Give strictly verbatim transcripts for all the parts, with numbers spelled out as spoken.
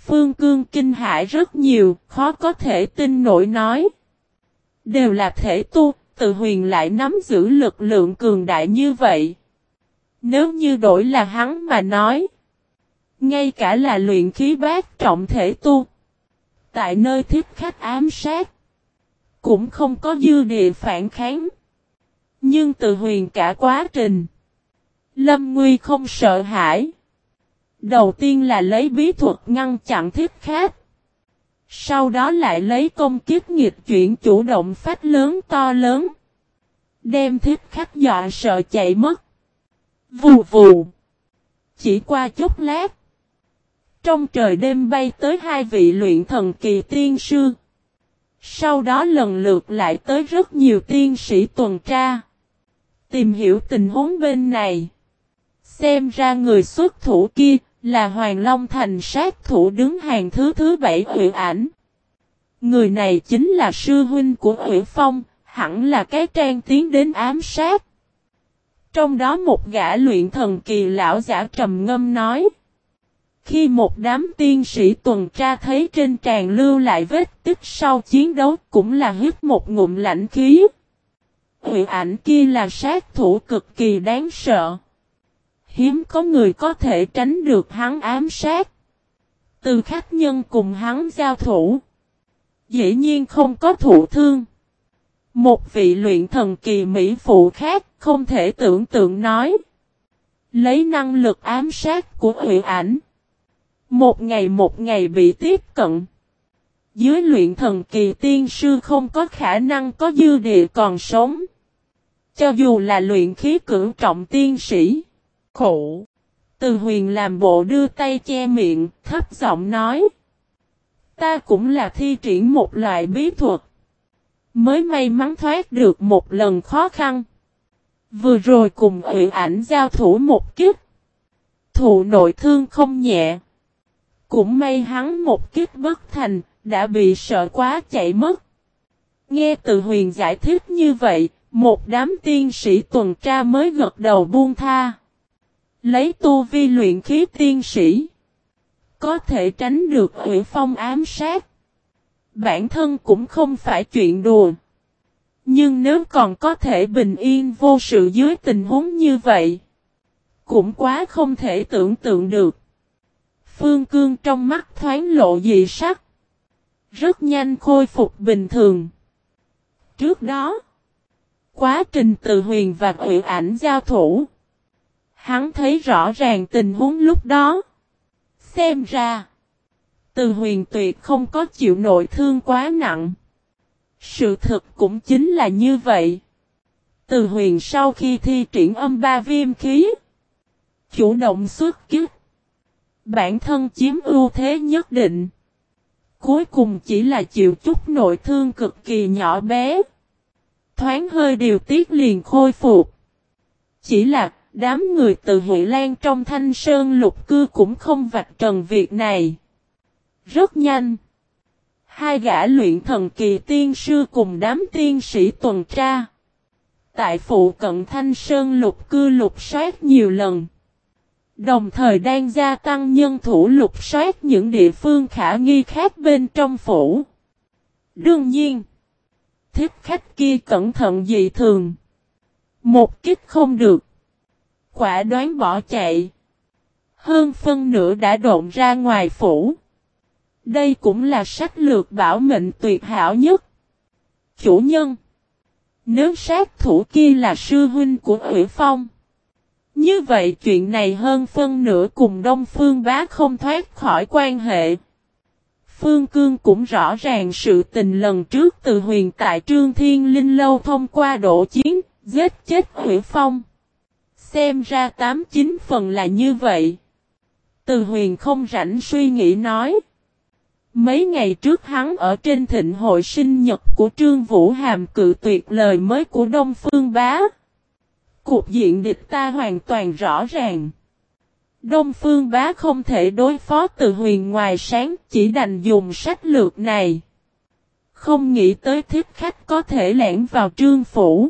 Phương Cương kinh hãi rất nhiều, khó có thể tin nổi nói. Đều là thể tu, Từ Huyền lại nắm giữ lực lượng cường đại như vậy. Nếu như đổi là hắn mà nói. Ngay cả là luyện khí bát trọng thể tu. Tại nơi thiết khách ám sát. Cũng không có dư địa phản kháng. Nhưng Từ Huyền cả quá trình. Lâm Nguy không sợ hãi. Đầu tiên là lấy bí thuật ngăn chặn thiết khách. Sau đó lại lấy công kích nghịch chuyển chủ động phách lớn to lớn. Đem thiết khách dọa sợ chạy mất. Vù vù. Chỉ qua chút lát. Trong trời đêm bay tới hai vị luyện thần kỳ tiên sư. Sau đó lần lượt lại tới rất nhiều tiên sĩ tuần tra. Tìm hiểu tình huống bên này. Xem ra người xuất thủ kia là Hoàng Long Thành sát thủ đứng hàng thứ thứ bảy Uyển Ảnh. Người này chính là sư huynh của Uyển Phong, hẳn là cái trang tiến đến ám sát. Trong đó một gã luyện thần kỳ lão giả trầm ngâm nói. Khi một đám tiên sĩ tuần tra thấy trên tràn lưu lại vết tích sau chiến đấu cũng là hít một ngụm lạnh khí. Uyển Ảnh kia là sát thủ cực kỳ đáng sợ. Hiếm có người có thể tránh được hắn ám sát. Từ khách nhân cùng hắn giao thủ. Dĩ nhiên không có thụ thương. Một vị luyện thần kỳ mỹ phụ khác không thể tưởng tượng nói. Lấy năng lực ám sát của Uyển Ảnh. Một ngày một ngày bị tiếp cận. Dưới luyện thần kỳ tiên sư không có khả năng có dư địa còn sống. Cho dù là luyện khí cửu trọng tiên sĩ. Khổ. Từ Huyền làm bộ đưa tay che miệng, thấp giọng nói. Ta cũng là thi triển một loại bí thuật. Mới may mắn thoát được một lần khó khăn. Vừa rồi cùng Uyển Ảnh giao thủ một kích. Thụ nội thương không nhẹ. Cũng may hắn một kích bất thành, đã bị sợ quá chạy mất. Nghe Từ Huyền giải thích như vậy, một đám tiên sĩ tuần tra mới gật đầu buông tha. Lấy tu vi luyện khí tiên sĩ. Có thể tránh được Uyển Phong ám sát. Bản thân cũng không phải chuyện đùa. Nhưng nếu còn có thể bình yên vô sự dưới tình huống như vậy. Cũng quá không thể tưởng tượng được. Phương Cương trong mắt thoáng lộ dị sắc. Rất nhanh khôi phục bình thường. Trước đó. Quá trình Từ Huyền và Uyển Ảnh giao thủ. Hắn thấy rõ ràng tình huống lúc đó. Xem ra. Từ Huyền tuyệt không có chịu nội thương quá nặng. Sự thật cũng chính là như vậy. Từ Huyền sau khi thi triển âm ba viêm khí. Chủ động xuất kích. Bản thân chiếm ưu thế nhất định. Cuối cùng chỉ là chịu chút nội thương cực kỳ nhỏ bé. Thoáng hơi điều tiết liền khôi phục. Chỉ là đám người từ Huệ Lan trong Thanh Sơn Lục Cư cũng không vạch trần việc này. Rất nhanh. Hai gã luyện thần kỳ tiên sư cùng đám tiên sĩ tuần tra. Tại phụ cận Thanh Sơn Lục Cư lục soát nhiều lần. Đồng thời đang gia tăng nhân thủ lục soát những địa phương khả nghi khác bên trong phủ. Đương nhiên. Thiết khách kia cẩn thận dị thường. Một kích không được. Quả đoán bỏ chạy. Hơn phân nửa đã độn ra ngoài phủ. Đây cũng là sách lược bảo mệnh tuyệt hảo nhất. Chủ nhân. Nếu sát thủ kia là sư huynh của Uyển Phong. Như vậy chuyện này hơn phân nửa cùng Đông Phương Bá không thoát khỏi quan hệ. Phương Cương cũng rõ ràng sự tình lần trước Từ Huyền tại Trương Thiên Linh Lâu thông qua độ chiến, giết chết Uyển Phong. Xem ra tám chín phần là như vậy. Từ Huyền không rảnh suy nghĩ nói. Mấy ngày trước hắn ở trên thịnh hội sinh nhật của Trương Vũ Hàm cự tuyệt lời mới của Đông Phương Bá. Cục diện địch ta hoàn toàn rõ ràng. Đông Phương Bá không thể đối phó Từ Huyền ngoài sáng, chỉ đành dùng sách lược này. Không nghĩ tới thiết khách có thể lẻn vào Trương Phủ.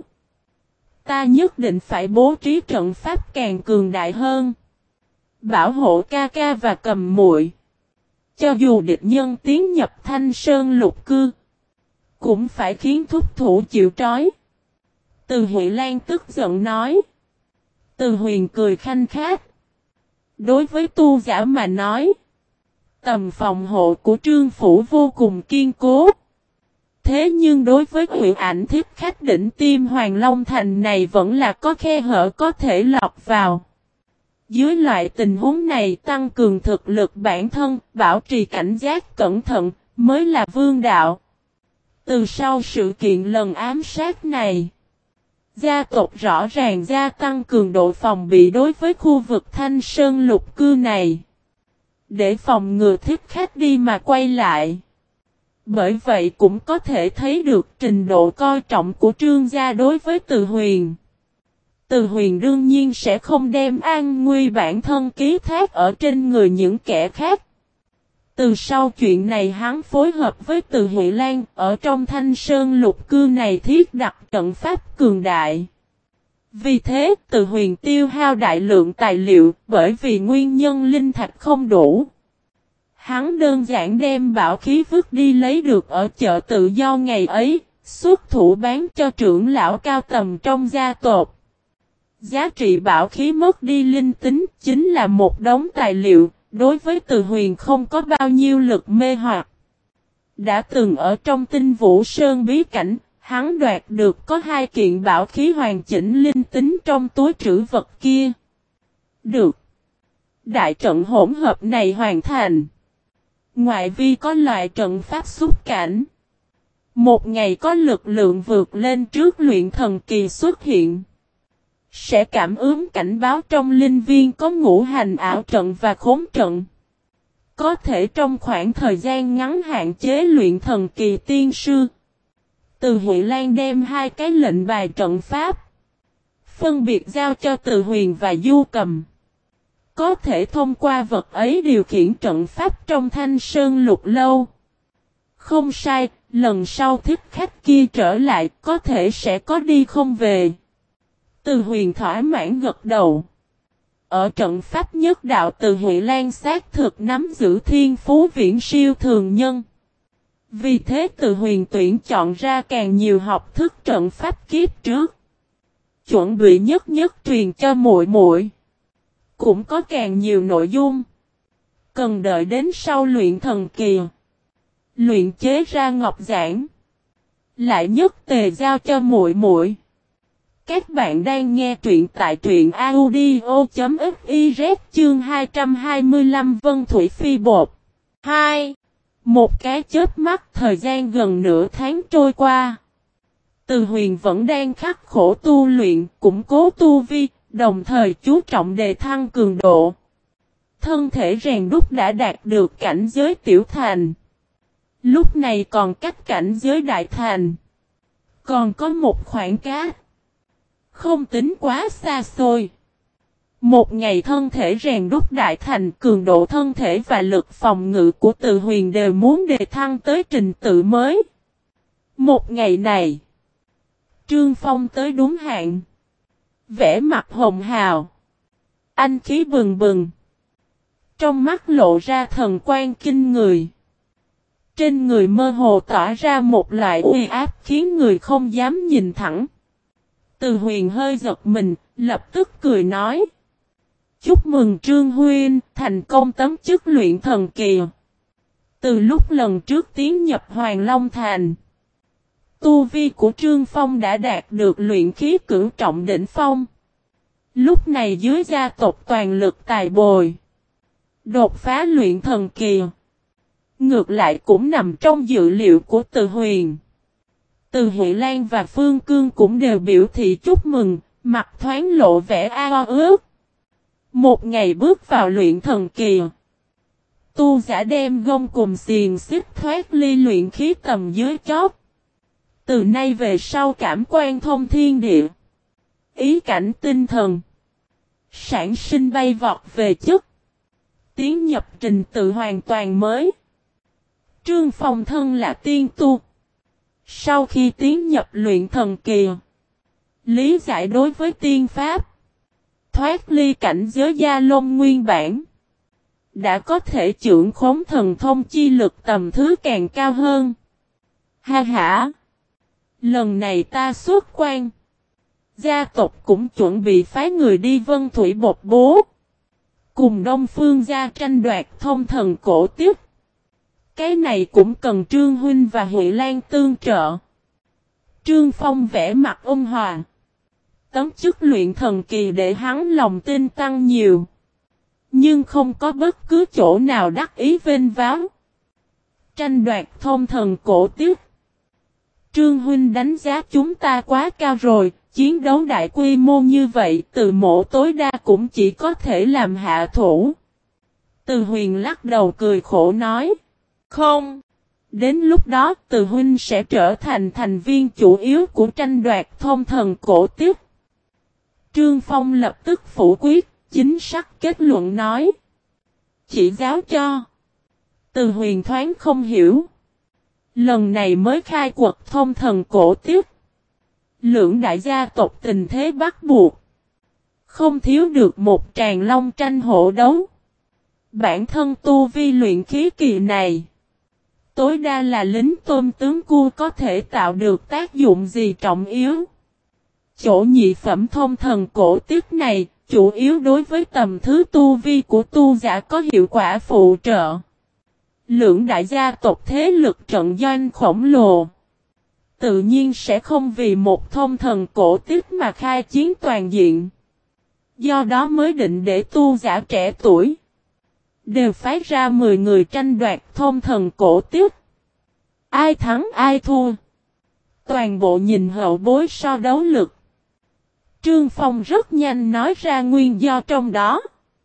Ta nhất định phải bố trí trận pháp càng cường đại hơn. Bảo hộ ca ca và cầm muội. cho dù địch nhân tiến nhập Thanh Sơn lục cư, cũng phải khiến thúc thủ chịu trói. Từ Huệ Lan tức giận nói. Từ Huyền cười khanh khách. Đối với tu giả mà nói, tầm phòng hộ của Trương Phủ vô cùng kiên cố. Thế nhưng đối với huyện ảnh thiết khách đỉnh tim Hoàng Long Thành này vẫn là có khe hở có thể lọt vào. Dưới loại tình huống này tăng cường thực lực bản thân, bảo trì cảnh giác cẩn thận, mới là vương đạo. Từ sau sự kiện lần ám sát này, gia tộc rõ ràng gia tăng cường độ phòng bị đối với khu vực Thanh Sơn lục cư này, để phòng ngừa thích khách đi mà quay lại. Bởi vậy cũng có thể thấy được trình độ coi trọng của Trương gia đối với Từ Huyền. Từ Huyền đương nhiên sẽ không đem an nguy bản thân ký thác ở trên người những kẻ khác. Từ sau chuyện này hắn phối hợp với Từ Huệ Lan ở trong Thanh Sơn lục cư này thiết đặt trận pháp cường đại. Vì thế Từ Huyền tiêu hao đại lượng tài liệu bởi vì nguyên nhân linh thạch không đủ. Hắn đơn giản đem bảo khí vứt đi lấy được ở chợ tự do ngày ấy, xuất thủ bán cho trưởng lão cao tầm trong gia tộc. Giá trị bảo khí mất đi linh tính chính là một đống tài liệu, đối với Từ Huyền không có bao nhiêu lực mê hoặc. Đã từng ở trong Tinh Vũ Sơn bí cảnh, hắn đoạt được có hai kiện bảo khí hoàn chỉnh linh tính trong túi trữ vật kia. Được. Đại trận hỗn hợp này hoàn thành. Ngoại vi có loại trận pháp xúc cảnh. Một ngày có lực lượng vượt lên trước luyện thần kỳ xuất hiện. Sẽ cảm ứng cảnh báo trong linh viên có ngũ hành ảo trận và khốn trận. Có thể trong khoảng thời gian ngắn hạn chế luyện thần kỳ tiên sư. Từ Huệ Lan đem hai cái lệnh bài trận pháp, phân biệt giao cho Từ Huyền và Du Cầm. Có thể thông qua vật ấy điều khiển trận pháp trong Thanh Sơn lục lâu. Không sai, lần sau thích khách kia trở lại có thể sẽ có đi không về. Từ Huyền thỏa mãn gật đầu. Ở trận pháp nhất đạo Từ Huệ Lan xác thực nắm giữ thiên phú viễn siêu thường nhân. Vì thế Từ Huyền tuyển chọn ra càng nhiều học thức trận pháp kiếp trước. Chuẩn bị nhất nhất truyền cho muội muội. Cũng có càng nhiều nội dung. Cần đợi đến sau luyện thần kỳ. Luyện chế ra ngọc giản. Lại nhất tề giao cho muội muội. Các bạn đang nghe truyện tại truyện audio.fiz chương hai trăm hai mươi lăm Vân Thủy Phi Bột. hai. Một cái chớp mắt thời gian gần nửa tháng trôi qua. Từ Huyền vẫn đang khắc khổ tu luyện, củng cố tu vi, đồng thời chú trọng đề thăng cường độ. Thân thể rèn đúc đã đạt được cảnh giới tiểu thành. Lúc này còn cách cảnh giới đại thành. Còn có một khoảng cách. Không tính quá xa xôi. Một ngày thân thể rèn đúc đại thành, cường độ thân thể và lực phòng ngự của Từ Huyền đều muốn đề thăng tới trình tự mới. Một ngày này, Trương Phong tới đúng hạn. Vẻ mặt hồng hào. Anh khí bừng bừng. Trong mắt lộ ra thần quan kinh người. Trên người mơ hồ tỏa ra một loại uy áp khiến người không dám nhìn thẳng. Từ Huyền hơi giật mình, lập tức cười nói. Chúc mừng Trương Huynh, thành công tấm chức luyện thần kỳ. Từ lúc lần trước tiến nhập Hoàng Long Thành, tu vi của Trương Phong đã đạt được luyện khí cửu trọng đỉnh phong. Lúc này dưới gia tộc toàn lực tài bồi, đột phá luyện thần kỳ. Ngược lại cũng nằm trong dự liệu của Từ Huyền. Từ Huệ Lan và Phương Cương cũng đều biểu thị chúc mừng, mặt thoáng lộ vẻ ao ước. Một ngày bước vào luyện thần kỳ, tu giả đem gông cùng xiềng xích thoát ly luyện khí tầm dưới chót. Từ nay về sau cảm quan thông thiên địa, ý cảnh tinh thần, sản sinh bay vọt về chất, tiến nhập trình tự hoàn toàn mới. Trương Phong thân là tiên tu. Sau khi tiến nhập luyện thần kỳ, lý giải đối với tiên pháp, thoát ly cảnh giới gia lông nguyên bản, đã có thể trưởng khống thần thông chi lực tầm thứ càng cao hơn. Ha ha! Lần này ta xuất quan. Gia tộc cũng chuẩn bị phái người đi Vân Thủy Bột Bố. Cùng Đông Phương gia tranh đoạt thông thần cổ tiếp. Cái này cũng cần Trương Huynh và Huệ Lan tương trợ. Trương Phong vẽ mặt ôn hòa. Tấm chức luyện thần kỳ để hắn lòng tin tăng nhiều. Nhưng không có bất cứ chỗ nào đắc ý vênh váo. Tranh đoạt thông thần cổ tiếp. Trương Huynh đánh giá chúng ta quá cao rồi. Chiến đấu đại quy mô như vậy từ mộ tối đa cũng chỉ có thể làm hạ thủ. Từ Huyền lắc đầu cười khổ nói. Không. Đến lúc đó Từ Huynh sẽ trở thành thành viên chủ yếu của tranh đoạt thông thần cổ tiếp. Trương Phong lập tức phủ quyết, chính xác kết luận nói. Chỉ giáo cho. Từ Huyền thoáng không hiểu. Lần này mới khai quật thông thần cổ tiếp. Lưỡng đại gia tộc tình thế bắt buộc. Không thiếu được một tràng long tranh hổ đấu. Bản thân tu vi luyện khí kỳ này. Tối đa là lính tôm tướng cua có thể tạo được tác dụng gì trọng yếu. Chỗ nhị phẩm thông thần cổ tiếp này, chủ yếu đối với tầm thứ tu vi của tu giả có hiệu quả phụ trợ. Lưỡng đại gia tộc thế lực trận doanh khổng lồ. Tự nhiên sẽ không vì một thông thần cổ tiếp mà khai chiến toàn diện. Do đó mới định để tu giả trẻ tuổi. Đều phái ra mười người tranh đoạt thông thần cổ tiếp. Ai thắng ai thua. Toàn bộ nhìn hậu bối so đấu lực. Trương Phong rất nhanh nói ra nguyên do trong đó.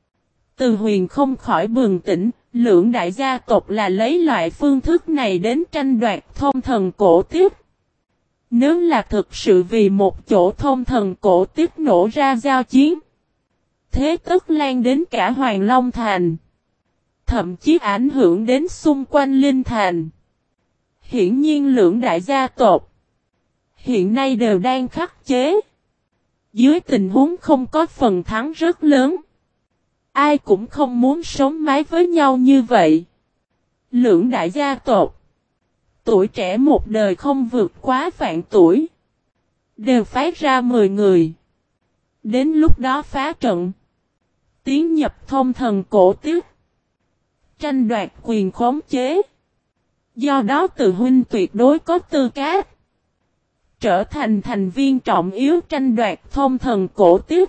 Từ Huyền không khỏi bừng tỉnh. Lưỡng đại gia tộc là lấy loại phương thức này đến tranh đoạt thông thần cổ tiếp. Nếu là thực sự vì một chỗ thông thần cổ tiếp nổ ra giao chiến. Thế tức lan đến cả Hoàng Long Thành. Thậm chí ảnh hưởng đến xung quanh Linh Thành. Hiển nhiên lưỡng đại gia tộc hiện nay đều đang khắc chế. Dưới tình huống không có phần thắng rất lớn. Ai cũng không muốn sống mái với nhau như vậy. Lưỡng đại gia tộc. Tuổi trẻ một đời không vượt quá vạn tuổi. Đều phái ra mười người. Đến lúc đó phá trận. Tiến nhập thông thần cổ tiếp. Tranh đoạt quyền khống chế. Do đó Từ Huynh tuyệt đối có tư cách. Trở thành thành viên trọng yếu tranh đoạt thông thần cổ tiếp.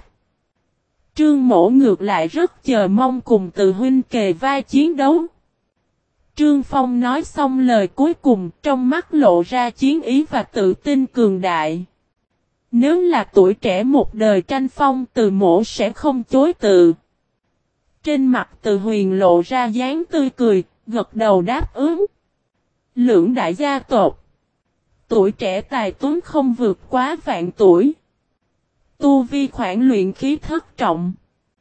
Trương Mỗ ngược lại rất chờ mong cùng Từ Huynh kề vai chiến đấu. Trương Phong nói xong lời cuối cùng trong mắt lộ ra chiến ý và tự tin cường đại. Nếu là tuổi trẻ một đời tranh phong Từ Mỗ sẽ không chối từ. Trên mặt Từ Huyền lộ ra dáng tươi cười, gật đầu đáp ứng. Lưỡng đại gia tộc. Tuổi trẻ tài tuấn không vượt quá vạn tuổi. Tu vi khoản luyện khí thất trọng.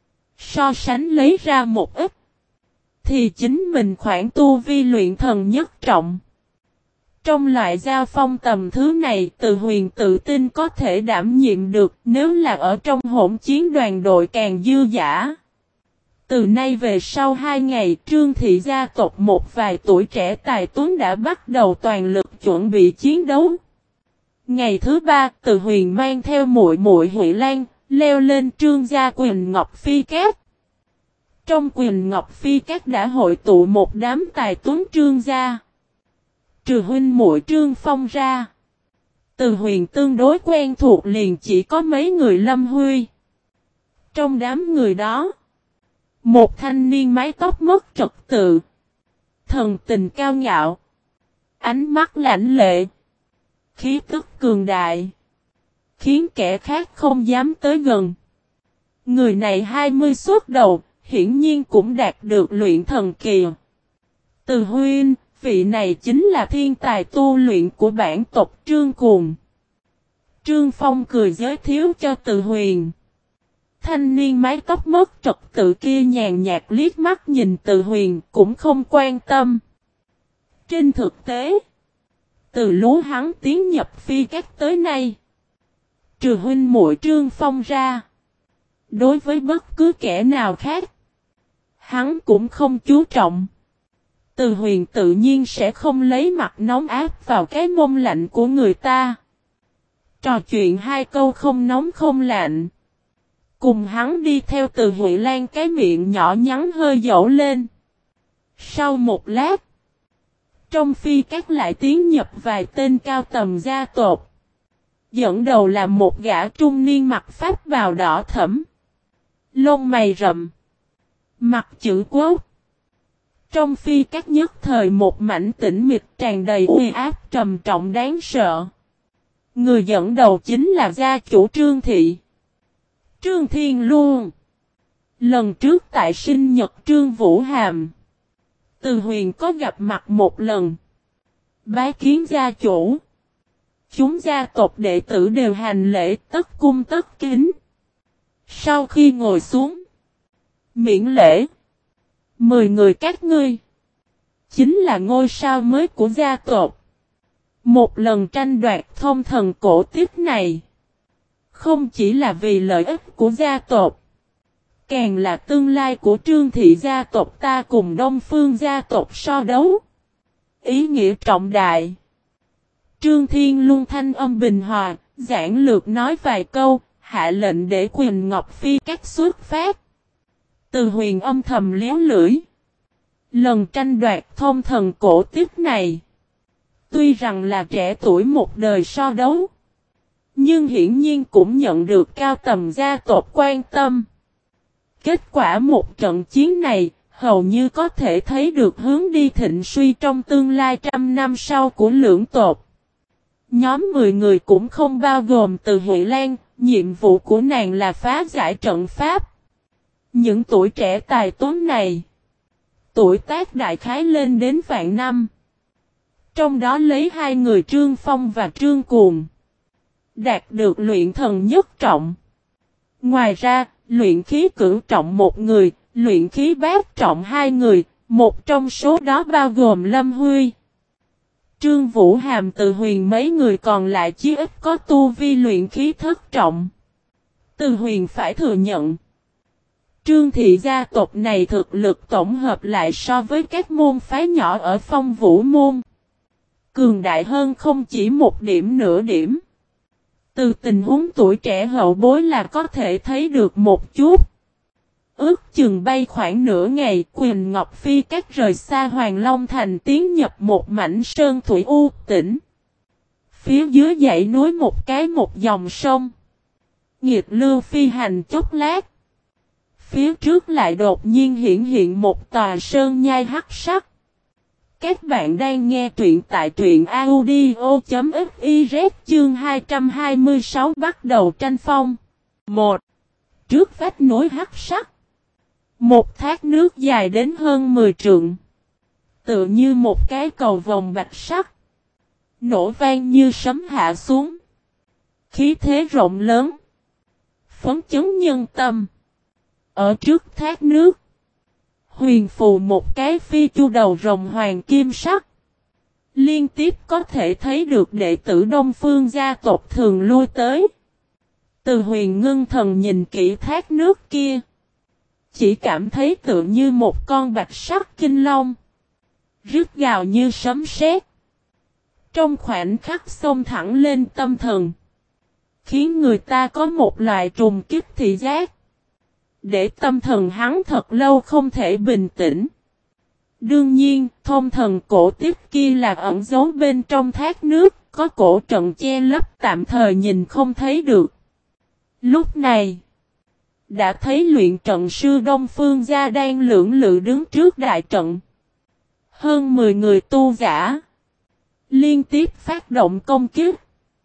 So sánh lấy ra một ít. Thì chính mình khoản tu vi luyện thần nhất trọng. Trong loại giao phong tầm thứ này Từ Huyền tự tin có thể đảm nhiệm được nếu là ở trong hỗn chiến đoàn đội càng dư dả. Từ nay về sau hai ngày Trương thị gia tộc một vài tuổi trẻ tài tuấn đã bắt đầu toàn lực chuẩn bị chiến đấu. Ngày thứ ba Từ Huyền mang theo muội muội Huệ Lan leo lên Trương gia Quyền Ngọc Phi Cát. Trong Quyền Ngọc Phi Cát đã hội tụ một đám tài tuấn Trương gia. Trừ huynh muội Trương Phong ra. Từ Huyền tương đối quen thuộc liền chỉ có mấy người Lâm Huy. Trong đám người đó. Một thanh niên mái tóc mất trật tự. Thần tình cao ngạo. Ánh mắt lãnh lệ. Khí tức cường đại. Khiến kẻ khác không dám tới gần. Người này hai mươi xuất đầu. Hiển nhiên cũng đạt được luyện thần kỳ. Từ huynh, vị này chính là thiên tài tu luyện của bản tộc Trương Cuồng. Trương Phong cười giới thiệu cho Từ Huyền. Thanh niên mái tóc mất trật tự kia nhàn nhạt liếc mắt nhìn Từ Huyền cũng không quan tâm. Trên thực tế, từ lúc hắn tiến nhập Phi Cát tới nay, trừ huynh muội Trương Phong ra, đối với bất cứ kẻ nào khác, Hắn cũng không chú trọng. Từ Huyền tự nhiên sẽ không lấy mặt nóng áp vào cái mông lạnh của người ta. Trò chuyện hai câu không nóng không lạnh. Cùng hắn đi theo Từ Huệ Lan, cái miệng nhỏ nhắn hơi dẫu lên. Sau một lát, trong phi các lại tiến nhập vài tên cao tầm gia tộc. Dẫn đầu là một gã trung niên mặc pháp bào đỏ thẫm, lông mày rậm, mặt chữ quốc. Trong phi các nhất thời một mảnh tĩnh mịch tràn đầy uy áp trầm trọng đáng sợ. Người dẫn đầu chính là gia chủ Trương Thị, Trương Thiên Luân. Lần trước tại sinh nhật Trương Vũ Hàm, Từ Huyền có gặp mặt một lần, bái kiến gia chủ. Chúng gia tộc đệ tử đều hành lễ tất cung tất kính. Sau khi ngồi xuống, miễn lễ. Mười người các ngươi chính là ngôi sao mới của gia tộc. Một lần tranh đoạt thông thần cổ tích này, không chỉ là vì lợi ích của gia tộc, càng là tương lai của Trương Thị gia tộc ta cùng Đông Phương gia tộc so đấu. Ý nghĩa trọng đại. Trương Thiên Luân thanh âm bình hòa, giản lược nói vài câu, hạ lệnh để Quyền Ngọc Phi các xuất phát. Từ Huyền âm thầm liếu lưỡi. Lần tranh đoạt thông thần cổ tích này, tuy rằng là trẻ tuổi một đời so đấu, nhưng hiển nhiên cũng nhận được cao tầm gia tộc quan tâm. Kết quả một trận chiến này, hầu như có thể thấy được hướng đi thịnh suy trong tương lai trăm năm sau của lưỡng tộc. Nhóm mười người cũng không bao gồm Từ Huệ Lan, nhiệm vụ của nàng là phá giải trận pháp. Những tuổi trẻ tài tuấn này, tuổi tác đại khái lên đến vạn năm. Trong đó lấy hai người Trương Phong và Trương Cuồng đạt được luyện thần nhất trọng. Ngoài ra, luyện khí cửu trọng một người, luyện khí bát trọng hai người, một trong số đó bao gồm Lâm Huy, Trương Vũ Hàm, Từ Huyền, mấy người còn lại chí ít có tu vi luyện khí thất trọng. Từ Huyền phải thừa nhận, Trương Thị gia tộc này thực lực tổng hợp lại so với các môn phái nhỏ ở Phong Vũ môn cường đại hơn không chỉ một điểm nửa điểm. Từ tình huống tuổi trẻ hậu bối là có thể thấy được một chút. Ước chừng bay khoảng nửa ngày, Quyền Ngọc Phi các rời xa Hoàng Long Thành tiến nhập một mảnh sơn thủy u tĩnh. Phía dưới dãy núi một cái một dòng sông. Nghiệt lưu phi hành chốc lát. Phía trước lại đột nhiên hiện hiện một tòa sơn nhai hắc sắc. Các bạn đang nghe truyện tại truyện audio.fiz chương hai trăm hai mươi sáu bắt đầu tranh phong. một. Trước vách núi hắc sắc, một thác nước dài đến hơn mười trượng, tựa như một cái cầu vồng bạch sắc, nổ vang như sấm hạ xuống. Khí thế rộng lớn, phấn chấn nhân tâm. Ở trước thác nước, huyền phù một cái phi chu đầu rồng hoàng kim sắc. Liên tiếp có thể thấy được đệ tử Đông Phương gia tộc thường lui tới. Từ Huyền ngưng thần nhìn kỹ thác nước kia, chỉ cảm thấy tựa như một con bạch sắc kinh long, rít gào như sấm sét. Trong khoảnh khắc xông thẳng lên tâm thần, khiến người ta có một loại trùng kích thị giác, để tâm thần hắn thật lâu không thể bình tĩnh. Đương nhiên, thông thần cổ tiếp kia là ẩn giấu bên trong thác nước, có cổ trận che lấp tạm thời nhìn không thấy được. Lúc này, đã thấy luyện trận sư Đông Phương gia đang lưỡng lự đứng trước đại trận. Hơn mười người tu giả liên tiếp phát động công kích.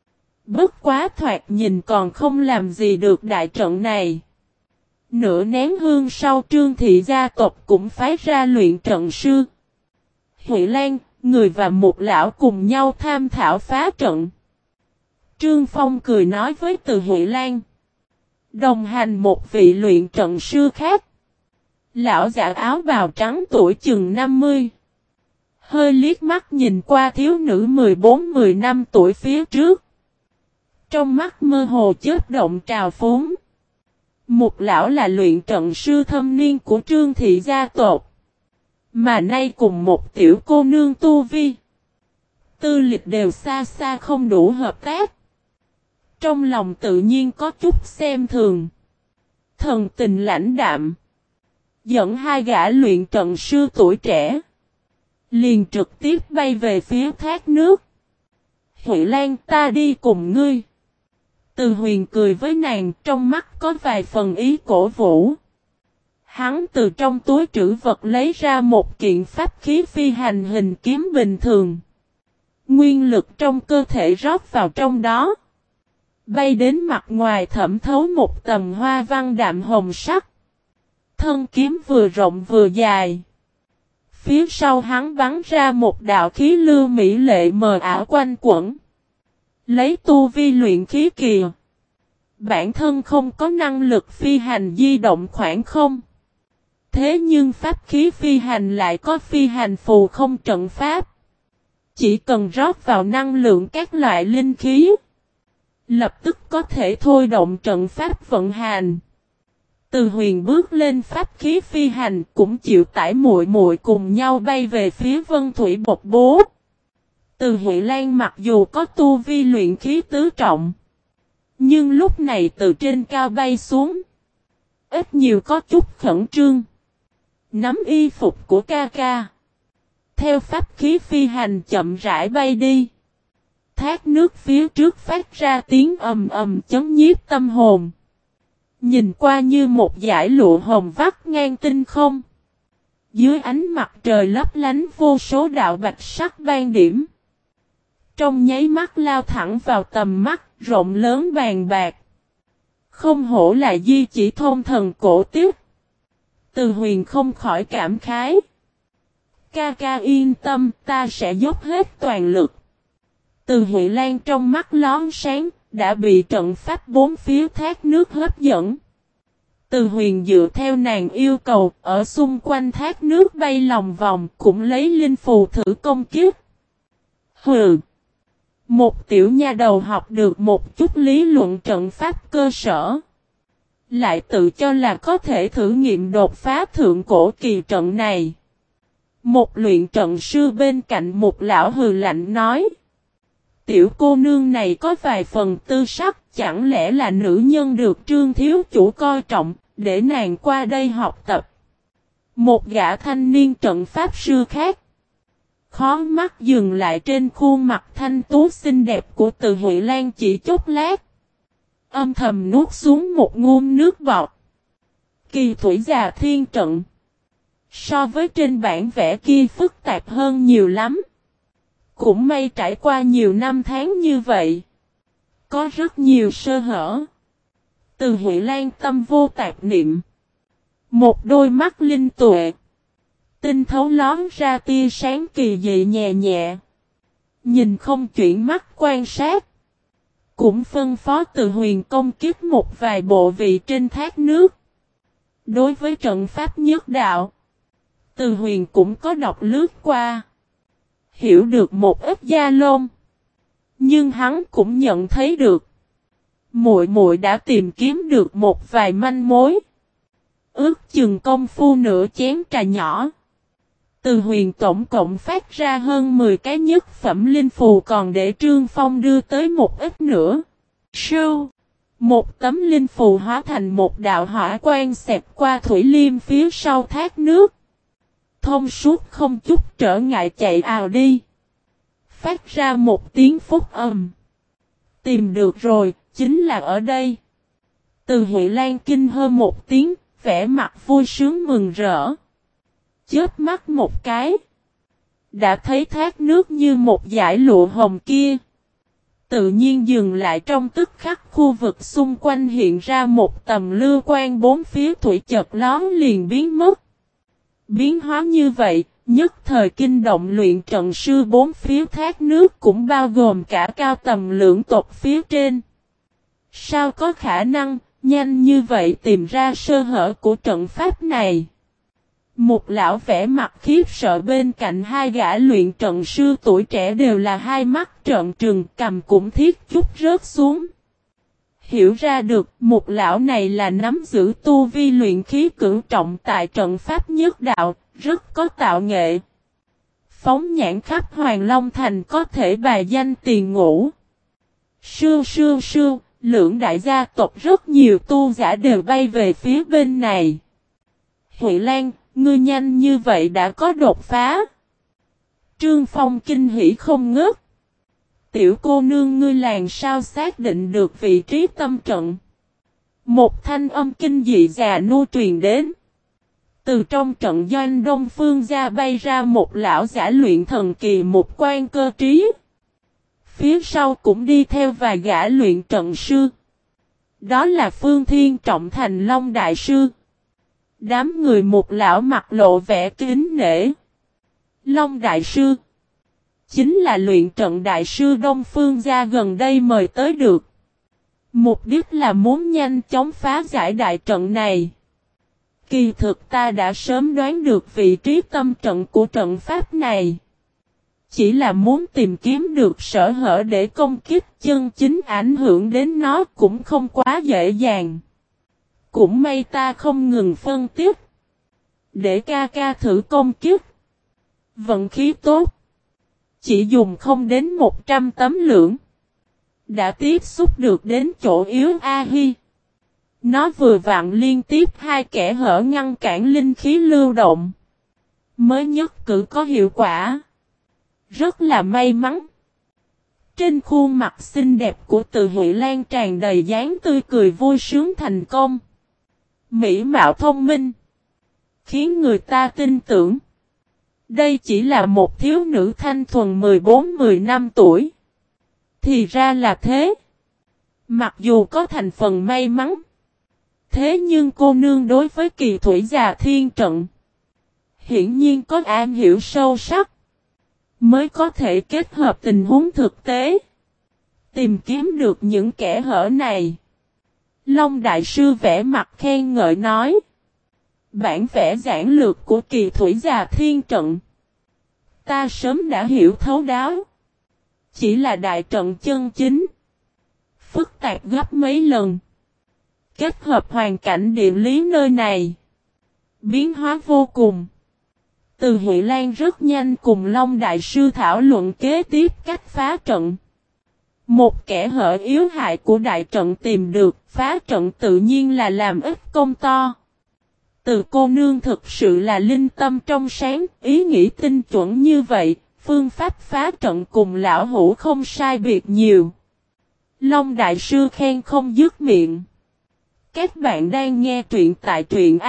Bất quá thoạt nhìn còn không làm gì được đại trận này. Nửa nén hương sau, Trương Thị gia tộc cũng phái ra luyện trận sư Huệ Lan, người và một lão cùng nhau tham thảo phá trận. Trương Phong cười nói với Từ Huệ Lan, đồng hành một vị luyện trận sư khác. Lão giả áo bào trắng tuổi chừng năm mươi. Hơi liếc mắt nhìn qua thiếu nữ mười bốn mười lăm tuổi phía trước. Trong mắt mơ hồ chớp động trào phúng. Một lão là luyện trận sư thâm niên của Trương thị gia tộc, mà nay cùng một tiểu cô nương tu vi, tư lịch đều xa xa không đủ hợp tác. Trong lòng tự nhiên có chút xem thường. Thần tình lãnh đạm, dẫn hai gã luyện trận sư tuổi trẻ, liền trực tiếp bay về phía thác nước. Huệ Lan, ta đi cùng ngươi. Từ Huyền cười với nàng, trong mắt có vài phần ý cổ vũ. Hắn từ trong túi trữ vật lấy ra một kiện pháp khí phi hành hình kiếm bình thường. Nguyên lực trong cơ thể rót vào trong đó, bay đến mặt ngoài thẩm thấu một tầng hoa văn đạm hồng sắc. Thân kiếm vừa rộng vừa dài. Phía sau hắn bắn ra một đạo khí lưu mỹ lệ mờ ảo quanh quẩn. Lấy tu vi luyện khí kỳ, bản thân không có năng lực phi hành di động khoảng không. Thế nhưng pháp khí phi hành lại có phi hành phù không trận pháp. Chỉ cần rót vào năng lượng các loại linh khí, lập tức có thể thôi động trận pháp vận hành. Từ Huyền bước lên pháp khí phi hành, cũng chịu tải muội muội cùng nhau bay về phía Vân Thủy Bộc Bố. Từ Huệ Lan mặc dù có tu vi luyện khí tứ trọng, nhưng lúc này từ trên cao bay xuống, ít nhiều có chút khẩn trương. Nắm y phục của ca ca, theo pháp khí phi hành chậm rãi bay đi. Thác nước phía trước phát ra tiếng ầm ầm chấn nhiếp tâm hồn. Nhìn qua như một dải lụa hồng vắt ngang tinh không. Dưới ánh mặt trời lấp lánh vô số đạo bạch sắc ban điểm. Trong nháy mắt lao thẳng vào tầm mắt, rộng lớn bàn bạc. Không hổ là di chỉ thôn thần cổ tiếp. Từ Huyền không khỏi cảm khái. Ca ca yên tâm, ta sẽ dốc hết toàn lực. Từ Huệ Lan trong mắt lón sáng, đã bị trận pháp bốn phía thác nước hấp dẫn. Từ Huyền dựa theo nàng yêu cầu, ở xung quanh thác nước bay lòng vòng, cũng lấy linh phù thử công kiếp. Hừ! Một tiểu nha đầu học được một chút lý luận trận pháp cơ sở, lại tự cho là có thể thử nghiệm đột phá thượng cổ kỳ trận này. Một luyện trận sư bên cạnh một lão hừ lạnh nói. Tiểu cô nương này có vài phần tư sắc, chẳng lẽ là nữ nhân được Trương thiếu chủ coi trọng, để nàng qua đây học tập. Một gã thanh niên trận pháp sư khác, khó mắt dừng lại trên khuôn mặt thanh tú xinh đẹp của Từ Huệ Lan chỉ chốc lát. Âm thầm nuốt xuống một ngụm nước bọt. Kỳ thủy già thiên trận, so với trên bản vẽ kia phức tạp hơn nhiều lắm. Cũng may trải qua nhiều năm tháng như vậy, có rất nhiều sơ hở. Từ Huệ Lan tâm vô tạp niệm, một đôi mắt linh tuệ, tinh thấu lón ra tia sáng kỳ dị nhẹ nhẹ. Nhìn không chuyển mắt quan sát, cũng phân phó Từ Huyền công kiếp một vài bộ vị trên thác nước. Đối với trận pháp nhất đạo, Từ Huyền cũng có đọc lướt qua, hiểu được một ít da lông. Nhưng hắn cũng nhận thấy được, muội muội đã tìm kiếm được một vài manh mối. Ước chừng công phu nửa chén trà nhỏ, Từ Huyền tổng cộng phát ra hơn mười cái nhất phẩm linh phù, còn để Trương Phong đưa tới một ít nữa. Sưu! Một tấm linh phù hóa thành một đạo hỏa quang xẹp qua thủy liêm phía sau thác nước. Thông suốt không chút trở ngại chạy ào đi. Phát ra một tiếng phúc ầm. Tìm được rồi, chính là ở đây. Từ Huệ Lan kinh hơ một tiếng, vẻ mặt vui sướng mừng rỡ. Chớp mắt một cái, đã thấy thác nước như một dải lụa hồng kia. Tự nhiên dừng lại trong tức khắc, khu vực xung quanh hiện ra một tầm lưu quang, bốn phía thủy chợt lón liền biến mất. Biến hóa như vậy, nhất thời kinh động luyện trận sư bốn phía thác nước, cũng bao gồm cả cao tầm lưỡng tộc phía trên. Sao có khả năng, nhanh như vậy tìm ra sơ hở của trận pháp này? Một lão vẻ mặt khiếp sợ bên cạnh hai gã luyện trận sư tuổi trẻ đều là hai mắt trợn trừng, cầm cũng thiết chút rớt xuống. Hiểu ra được một lão này là nắm giữ tu vi luyện khí cửu trọng tại trận pháp nhất đạo, rất có tạo nghệ. Phóng nhãn khắp Hoàng Long Thành có thể bài danh tiền ngũ. Sưu sưu sưu, lưỡng đại gia tộc rất nhiều tu giả đều bay về phía bên này. Huệ Lan, ngươi nhanh như vậy đã có đột phá. Trương Phong kinh hỉ không ngớt. Tiểu cô nương ngươi làm sao xác định được vị trí tâm trận. Một thanh âm kinh dị già nua truyền đến. Từ trong trận doanh Đông Phương gia bay ra một lão giả luyện thần kỳ một quan cơ trí. Phía sau cũng đi theo vài gã luyện trận sư. Đó là Phương Thiên Trọng Thành Long Đại Sư. Đám người một lão mặt lộ vẻ kính nể. Long Đại Sư chính là luyện trận Đại Sư Đông Phương gia gần đây mời tới được. Mục đích là muốn nhanh chóng phá giải đại trận này. Kỳ thực ta đã sớm đoán được vị trí tâm trận của trận pháp này. Chỉ là muốn tìm kiếm được sở hở để công kích chân chính ảnh hưởng đến nó cũng không quá dễ dàng. Cũng may ta không ngừng phân tích. Để ca ca thử công kích. Vận khí tốt. Chỉ dùng không đến một trăm tấm lưỡng. Đã tiếp xúc được đến chỗ yếu A-hi. Nó vừa vặn liên tiếp hai kẻ hở ngăn cản linh khí lưu động. Mới nhất cử có hiệu quả. Rất là may mắn. Trên khuôn mặt xinh đẹp của Từ Huệ Lan tràn đầy dáng tươi cười vui sướng thành công. Mỹ mạo thông minh. Khiến người ta tin tưởng. Đây chỉ là một thiếu nữ thanh thuần mười bốn mười lăm tuổi. Thì ra là thế. Mặc dù có thành phần may mắn. Thế nhưng cô nương đối với kỳ thủy già thiên trận. Hiển nhiên có am hiểu sâu sắc. Mới có thể kết hợp tình huống thực tế. Tìm kiếm được những kẻ hở này. Long Đại Sư vẽ mặt khen ngợi nói. Bản vẽ giản lược của kỳ thủy già thiên trận. Ta sớm đã hiểu thấu đáo. Chỉ là đại trận chân chính. Phức tạp gấp mấy lần. Kết hợp hoàn cảnh địa lý nơi này. Biến hóa vô cùng. Từ Huệ Lan rất nhanh cùng Long Đại Sư thảo luận kế tiếp cách phá trận. Một kẻ hở yếu hại của đại trận tìm được, phá trận tự nhiên là làm ít công to. Từ cô nương thực sự là linh tâm trong sáng, ý nghĩ tinh chuẩn như vậy, phương pháp phá trận cùng lão hủ không sai biệt nhiều. Long Đại Sư khen không dứt miệng. Các bạn đang nghe truyện tại truyện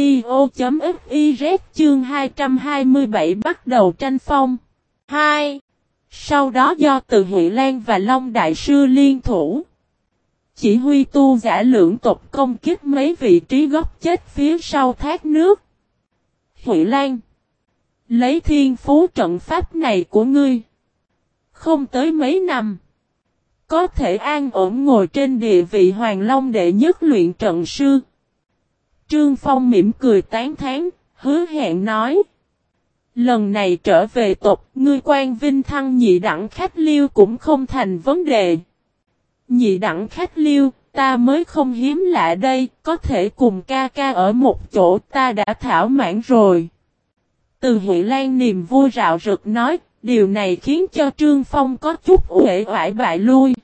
audio.fiz chương hai trăm hai mươi bảy bắt đầu tranh phong. hai. Sau đó do Từ Huệ Lan và Long Đại Sư liên thủ. Chỉ huy tu giả lưỡng tộc công kích mấy vị trí góc chết phía sau thác nước. Huệ Lan. Lấy thiên phú trận pháp này của ngươi. Không tới mấy năm. Có thể an ổn ngồi trên địa vị Hoàng Long đệ nhất luyện trận sư. Trương Phong mỉm cười tán thán, hứa hẹn nói. Lần này trở về tộc, ngươi quan vinh thăng nhị đẳng khách liêu cũng không thành vấn đề. Nhị đẳng khách liêu, ta mới không hiếm lạ đây, có thể cùng ca ca ở một chỗ ta đã thảo mãn rồi. Từ Huệ Lan niềm vui rạo rực nói, điều này khiến cho Trương Phong có chút uể oải bại lui.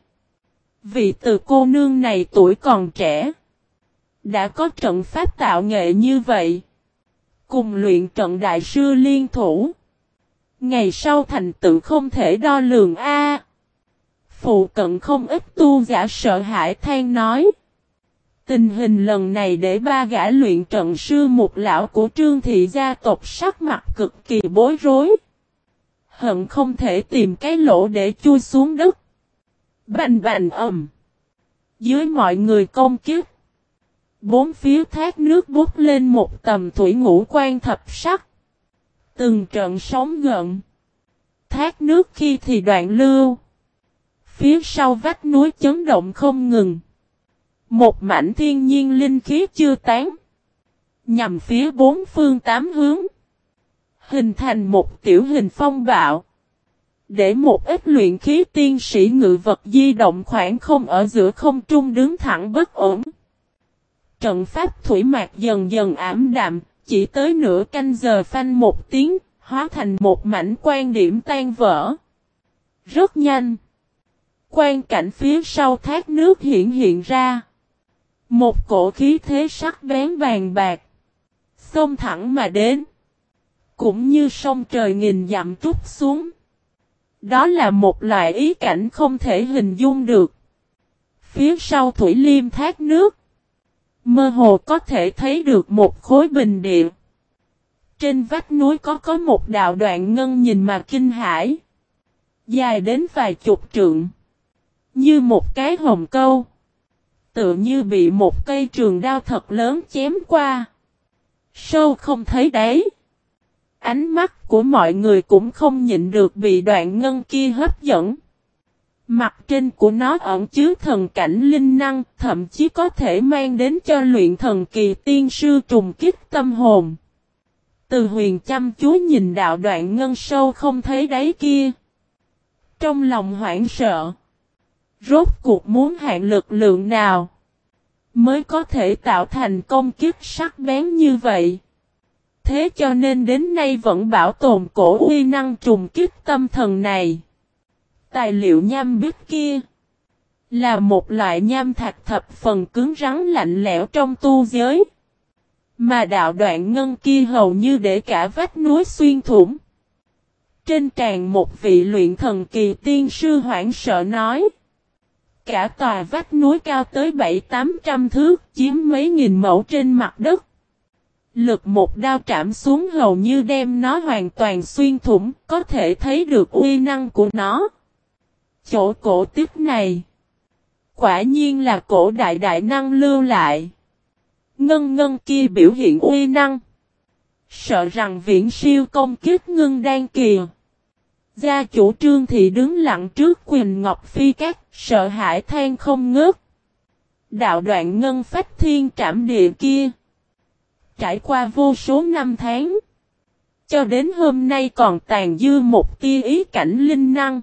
Vì từ cô nương này tuổi còn trẻ. Đã có trận pháp tạo nghệ như vậy. Cùng luyện trận đại sư liên thủ. Ngày sau thành tựu không thể đo lường a. Phụ cận không ít tu giả sợ hãi than nói. Tình hình lần này để ba gã luyện trận sư một lão của Trương thị gia tộc sắc mặt cực kỳ bối rối. Hận không thể tìm cái lỗ để chui xuống đất. Bành bành ầm. Dưới mọi người công kích. Bốn phía thác nước bút lên một tầm thủy ngũ quan thập sắc. Từng trận sóng gợn. Thác nước khi thì đoạn lưu. Phía sau vách núi chấn động không ngừng. Một mảnh thiên nhiên linh khí chưa tán. Nhằm phía bốn phương tám hướng. Hình thành một tiểu hình phong bạo. Để một ít luyện khí tiên sĩ ngự vật di động khoảng không ở giữa không trung đứng thẳng bất ổn. Trận pháp thủy mạc dần dần ảm đạm, chỉ tới nửa canh giờ phanh một tiếng, hóa thành một mảnh quan điểm tan vỡ. Rất nhanh. Quan cảnh phía sau thác nước hiện hiện ra. Một cổ khí thế sắc bén vàng bạc. Xông thẳng mà đến. Cũng như sông trời nghìn dặm trút xuống. Đó là một loại ý cảnh không thể hình dung được. Phía sau thủy liêm thác nước. Mơ hồ có thể thấy được một khối bình địa. Trên vách núi có có một đạo đoạn ngân nhìn mà kinh hãi. Dài đến vài chục trượng. Như một cái hồng câu. Tựa như bị một cây trường đao thật lớn chém qua. Sâu không thấy đáy. Ánh mắt của mọi người cũng không nhịn được bị đoạn ngân kia hấp dẫn. Mặt trên của nó ẩn chứa thần cảnh linh năng, thậm chí có thể mang đến cho luyện thần kỳ tiên sư trùng kích tâm hồn. Từ Huyền chăm chú nhìn đạo đoạn ngân sâu không thấy đáy kia. Trong lòng hoảng sợ. Rốt cuộc muốn hạn lực lượng nào mới có thể tạo thành công kích sắc bén như vậy. Thế cho nên đến nay vẫn bảo tồn cổ uy năng trùng kích tâm thần này. Tài liệu nham bích kia là một loại nham thạch thập phần cứng rắn lạnh lẽo trong tu giới. Mà đạo đoạn ngân kia hầu như để cả vách núi xuyên thủng. Trên tràn một vị luyện thần kỳ tiên sư hoảng sợ nói. Cả tòa vách núi cao tới bảy tám trăm thước chiếm mấy nghìn mẫu trên mặt đất. Lực một đao trảm xuống hầu như đem nó hoàn toàn xuyên thủng, có thể thấy được uy năng của nó. Chỗ cổ tích này, quả nhiên là cổ đại đại năng lưu lại. Ngân ngân kia biểu hiện uy năng. Sợ rằng viễn siêu công kích ngưng đan kỳ. Gia chủ Trương Thị đứng lặng trước Quỳnh Ngọc Phi Các, sợ hãi than không ngớt. Đạo đoạn ngân phách thiên trảm địa kia. Trải qua vô số năm tháng. Cho đến hôm nay còn tàn dư một tia ý cảnh linh năng.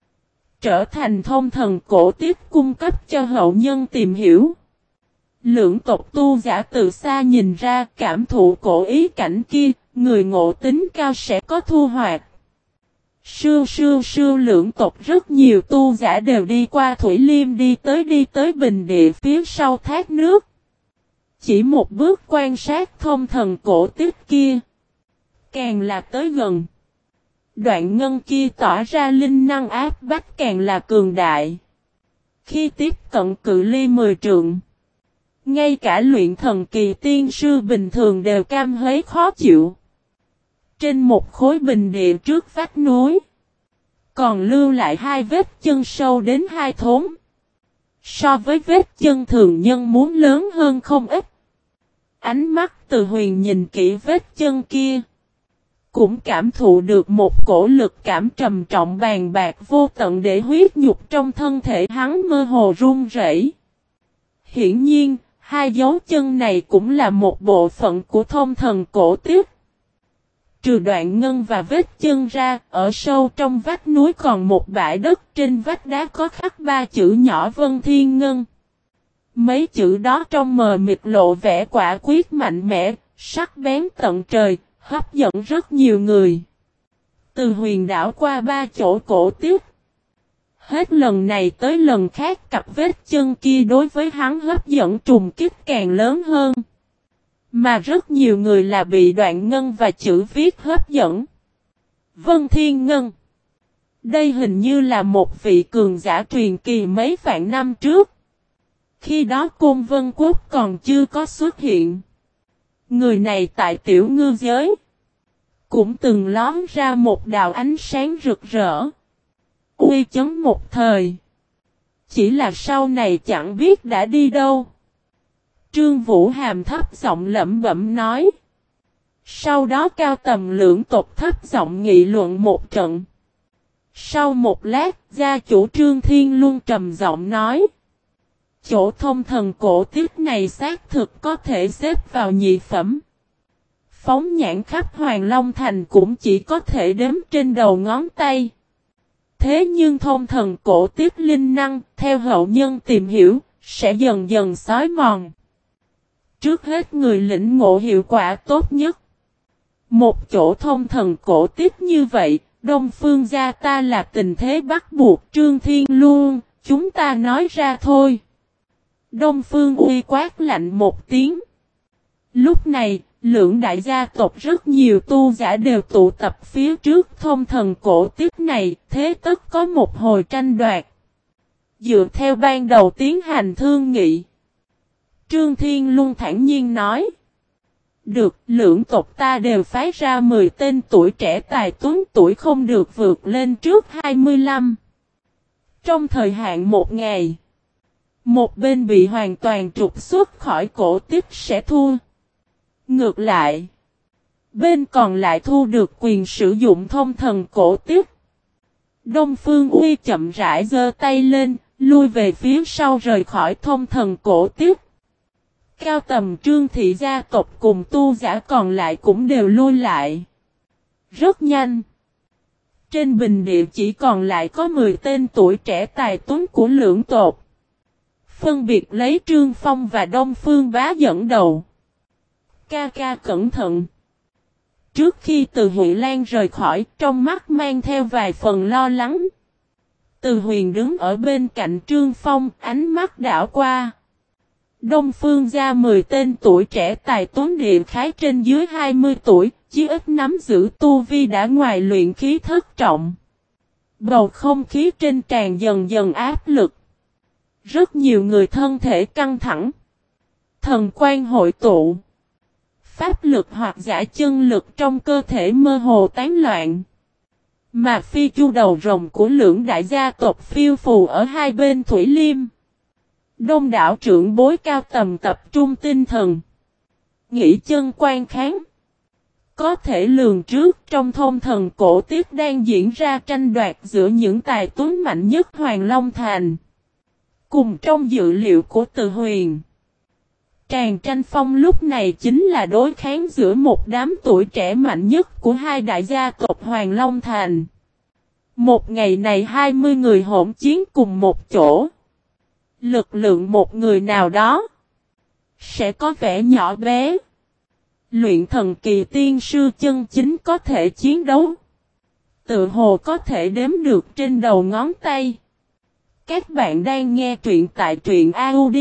Trở thành thông thần cổ tiếp cung cấp cho hậu nhân tìm hiểu. Lưỡng tộc tu giả từ xa nhìn ra cảm thụ cổ ý cảnh kia, người ngộ tính cao sẽ có thu hoạch. Sưu sưu sưu lưỡng tộc rất nhiều tu giả đều đi qua Thủy Liêm đi tới đi tới bình địa phía sau thác nước. Chỉ một bước quan sát thông thần cổ tích kia. Càng là tới gần. Đoạn ngân kia tỏa ra linh năng áp bách càng là cường đại. Khi tiếp cận cự ly mười trượng. Ngay cả luyện thần kỳ tiên sư bình thường đều cam hấy khó chịu. Trên một khối bình địa trước vách núi. Còn lưu lại hai vết chân sâu đến hai thốn. So với vết chân thường nhân muốn lớn hơn không ít. Ánh mắt Từ Huyền nhìn kỹ vết chân kia. Cũng cảm thụ được một cổ lực cảm trầm trọng bàn bạc vô tận để huyết nhục trong thân thể hắn mơ hồ run rẩy. Hiển nhiên, hai dấu chân này cũng là một bộ phận của thông thần cổ tiếp. Trừ đoạn ngân và vết chân ra, ở sâu trong vách núi còn một bãi đất trên vách đá có khắc ba chữ nhỏ Vân Thiên Ngân. Mấy chữ đó trong mờ mịt lộ vẻ quả quyết mạnh mẽ, sắc bén tận trời, hấp dẫn rất nhiều người. Từ Huyền đảo qua ba chỗ cổ tiếp. Hết lần này tới lần khác cặp vết chân kia đối với hắn hấp dẫn trùng kích càng lớn hơn. Mà rất nhiều người là bị đoạn ngân và chữ viết hấp dẫn. Vân Thiên Ngân. Đây hình như là một vị cường giả truyền kỳ mấy vạn năm trước. Khi đó Côn Vân Quốc còn chưa có xuất hiện. Người này tại tiểu ngư giới. Cũng từng lóm ra một đạo ánh sáng rực rỡ. Uy chấn một thời. Chỉ là sau này chẳng biết đã đi đâu. Trương Vũ Hàm thấp giọng lẩm bẩm nói. Sau đó cao tầm lưỡng tộc thấp giọng nghị luận một trận. Sau một lát, gia chủ Trương Thiên Luân trầm giọng nói. Chỗ thông thần cổ tích này xác thực có thể xếp vào nhị phẩm. Phóng nhãn khắp Hoàng Long Thành cũng chỉ có thể đếm trên đầu ngón tay. Thế nhưng thông thần cổ tiếp linh năng, theo hậu nhân tìm hiểu, sẽ dần dần xói mòn. Trước hết người lĩnh ngộ hiệu quả tốt nhất. Một chỗ thông thần cổ tiếp như vậy, Đông Phương gia ta là tình thế bắt buộc Trương Thiên luôn, chúng ta nói ra thôi. Đông Phương Uy quát lạnh một tiếng. Lúc này, lưỡng đại gia tộc rất nhiều tu giả đều tụ tập phía trước thông thần cổ tiếp này, thế tất có một hồi tranh đoạt. Dựa theo ban đầu tiến hành thương nghị. Trương Thiên Luân thản nhiên nói. Được, lưỡng tộc ta đều phái ra mười tên tuổi trẻ tài tuấn tuổi không được vượt lên trước hai mươi lăm. Trong thời hạn một ngày, một bên bị hoàn toàn trục xuất khỏi cổ tiếp sẽ thua. Ngược lại, bên còn lại thu được quyền sử dụng thông thần cổ tiếp. Đông Phương Uy chậm rãi giơ tay lên, lui về phía sau rời khỏi thông thần cổ tiếp. Cao tầm Trương thị gia tộc cùng tu giả còn lại cũng đều lui lại. Rất nhanh. Trên bình địa chỉ còn lại có mười tên tuổi trẻ tài tuấn của lưỡng tộc. Phân biệt lấy Trương Phong và Đông Phương Bá dẫn đầu. Ca ca cẩn thận. Trước khi Từ Huệ Lan rời khỏi, trong mắt mang theo vài phần lo lắng. Từ Huyền đứng ở bên cạnh Trương Phong, ánh mắt đảo qua. Đông Phương gia mười tên tuổi trẻ tài tuấn địa khái trên dưới hai mươi tuổi, chí ít nắm giữ tu vi đã ngoài luyện khí thất trọng. Bầu không khí trên tràn dần dần áp lực. Rất nhiều người thân thể căng thẳng. Thần quan hội tụ. Pháp lực hoặc giả chân lực trong cơ thể mơ hồ tán loạn. Mà phi chu đầu rồng của lưỡng đại gia tộc phiêu phù ở hai bên thủy liêm. Đông đảo trưởng bối cao tầm tập trung tinh thần. Nghĩ chân quan kháng. Có thể lường trước trong thông thần cổ tiếp đang diễn ra tranh đoạt giữa những tài tuấn mạnh nhất Hoàng Long Thành. Cùng trong dự liệu của Từ Huyền. Tràng tranh phong lúc này chính là đối kháng giữa một đám tuổi trẻ mạnh nhất của hai đại gia tộc Hoàng Long Thành. Một ngày này hai mươi người hỗn chiến cùng một chỗ. Lực lượng một người nào đó sẽ có vẻ nhỏ bé. Luyện thần kỳ tiên sư chân chính có thể chiến đấu. Tự hồ có thể đếm được trên đầu ngón tay. Các bạn đang nghe truyện tại truyện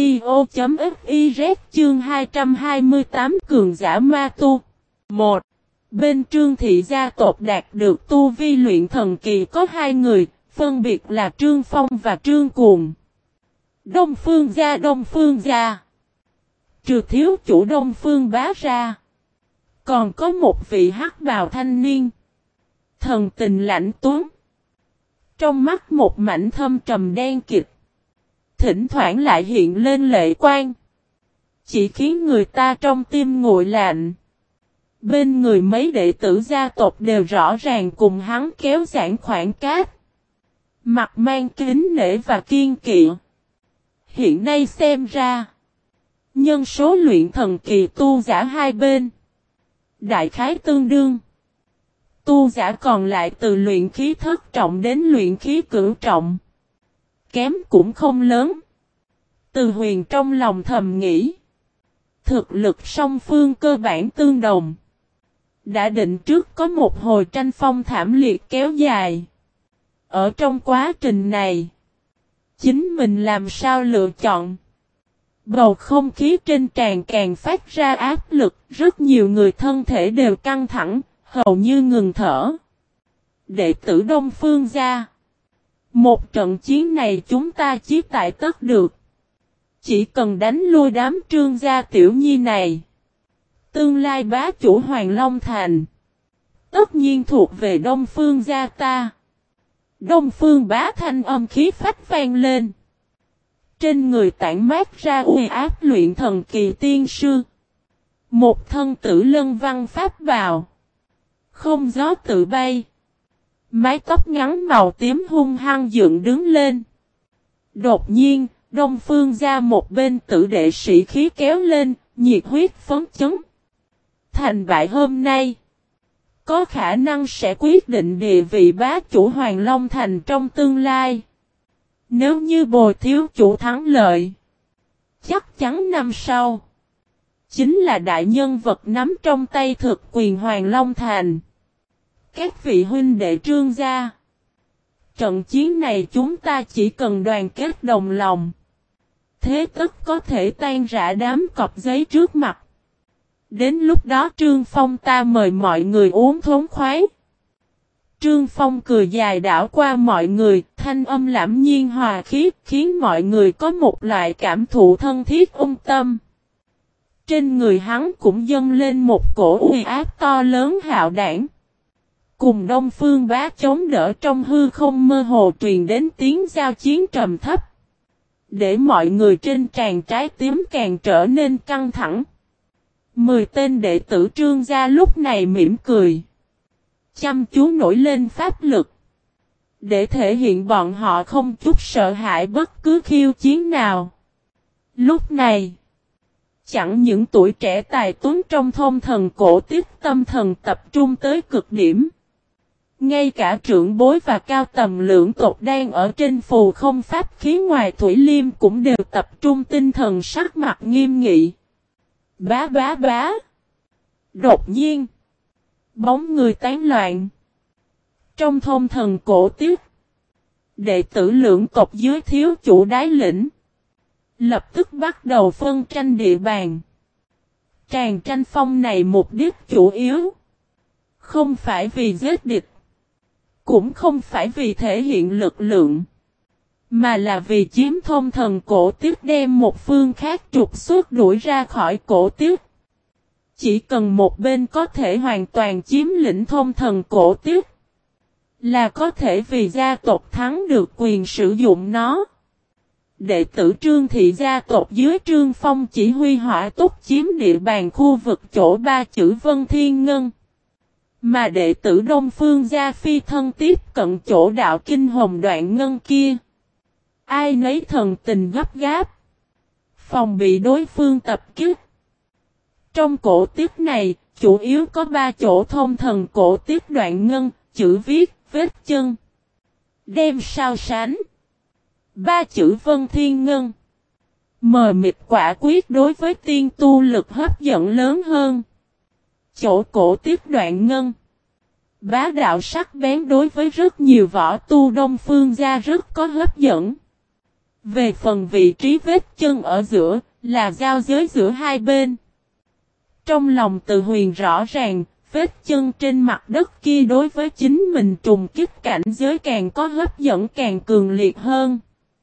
audio.fiz chương hai trăm hai mươi tám cường giả ma tu. một. Bên Trương thị gia tộc đạt được tu vi luyện thần kỳ có hai người, phân biệt là Trương Phong và Trương Cuồng. Đông Phương gia Đông Phương gia. Trừ thiếu chủ Đông Phương Bá ra. Còn có một vị hắc bào thanh niên. Thần tình lãnh tuấn. Trong mắt một mảnh thâm trầm đen kịt. Thỉnh thoảng lại hiện lên lệ quang. Chỉ khiến người ta trong tim nguội lạnh. Bên người mấy đệ tử gia tộc đều rõ ràng cùng hắn kéo giãn khoảng cách. Mặt mang kính nể và kiên kỵ. Hiện nay xem ra. Nhân số luyện thần kỳ tu giả hai bên. Đại khái tương đương. Tu giả còn lại từ luyện khí thất trọng đến luyện khí cửu trọng. Kém cũng không lớn. Từ Huyền trong lòng thầm nghĩ. Thực lực song phương cơ bản tương đồng. Đã định trước có một hồi tranh phong thảm liệt kéo dài. Ở trong quá trình này. Chính mình làm sao lựa chọn. Bầu không khí trên tràn càng phát ra áp lực. Rất nhiều người thân thể đều căng thẳng. Hầu như ngừng thở. Đệ tử Đông Phương gia. Một trận chiến này chúng ta chí tại tất được. Chỉ cần đánh lui đám Trương gia tiểu nhi này. Tương lai bá chủ Hoàng Long Thành. Tất nhiên thuộc về Đông Phương gia ta. Đông Phương Bá thanh âm khí phách vang lên. Trên người tản mát ra uy áp luyện thần kỳ tiên sư. Một thân tử lân văn pháp bào. Không gió tự bay. Mái tóc ngắn màu tím hung hăng dựng đứng lên. Đột nhiên, Đông Phương gia một bên tử đệ sĩ khí kéo lên, nhiệt huyết phấn chấn. Thành bại hôm nay. có khả năng sẽ quyết định địa vị bá chủ Hoàng Long Thành trong tương lai. Nếu như Bồi thiếu chủ thắng lợi, chắc chắn năm sau, chính là đại nhân vật nắm trong tay thực quyền Hoàng Long Thành. Các vị huynh đệ Trương gia, trận chiến này chúng ta chỉ cần đoàn kết đồng lòng, thế tất có thể tan rã đám cọp giấy trước mặt. Đến lúc đó Trương Phong ta mời mọi người uống thống khoái. Trương Phong cười dài đảo qua mọi người, thanh âm lãm nhiên hòa khí, khiến mọi người có một loại cảm thụ thân thiết ung tâm. Trên người hắn cũng dâng lên một cổ uy áp to lớn hạo đảng. Cùng Đông Phương Bá chống đỡ trong hư không mơ hồ truyền đến tiếng giao chiến trầm thấp. Để mọi người trên tràn trái tim càng trở nên căng thẳng. Mười tên đệ tử Trương gia lúc này mỉm cười, chăm chú nổi lên pháp lực, để thể hiện bọn họ không chút sợ hãi bất cứ khiêu chiến nào. Lúc này, chẳng những tuổi trẻ tài tuấn trong thôn thần cổ tiếp tâm thần tập trung tới cực điểm. Ngay cả trưởng bối và cao tầm lưỡng tộc đang ở trên phù không pháp khí ngoài Thủy Liêm cũng đều tập trung tinh thần sắc mặt nghiêm nghị. Bá bá bá. Đột nhiên, bóng người tán loạn. Trong thôn thần cổ tiếp, đệ tử lưỡng tộc dưới thiếu chủ đái lĩnh, lập tức bắt đầu phân tranh địa bàn. Tràn tranh phong này mục đích chủ yếu, không phải vì giết địch, cũng không phải vì thể hiện lực lượng, mà là vì chiếm thôn thần cổ tiếp đem một phương khác trục xuất đuổi ra khỏi cổ tiếp. Chỉ cần một bên có thể hoàn toàn chiếm lĩnh thôn thần cổ tiếp, là có thể vì gia tộc thắng được quyền sử dụng nó. Đệ tử Trương thị gia tộc dưới Trương Phong chỉ huy hỏa túc chiếm địa bàn khu vực chỗ ba chữ Vân Thiên Ngân. Mà đệ tử Đông Phương gia phi thân tiếp cận chỗ đạo kinh hồng đoạn ngân kia. Ai nấy thần tình gấp gáp, phòng bị đối phương tập kích. Trong cổ tiếp này, chủ yếu có ba chỗ thông thần cổ tiếp đoạn ngân, chữ viết, vết chân. Đem so sánh. Ba chữ Vân Thiên Ngân. Mờ mịt quả quyết đối với tiên tu lực hấp dẫn lớn hơn. Chỗ cổ tiếp đoạn ngân. Bá đạo sắc bén đối với rất nhiều võ tu Đông Phương gia rất có hấp dẫn. Về phần vị trí vết chân ở giữa, là giao giới giữa hai bên. Trong lòng Từ Huyền rõ ràng, vết chân trên mặt đất kia đối với chính mình trùng kích cảnh giới càng có hấp dẫn càng cường liệt hơn.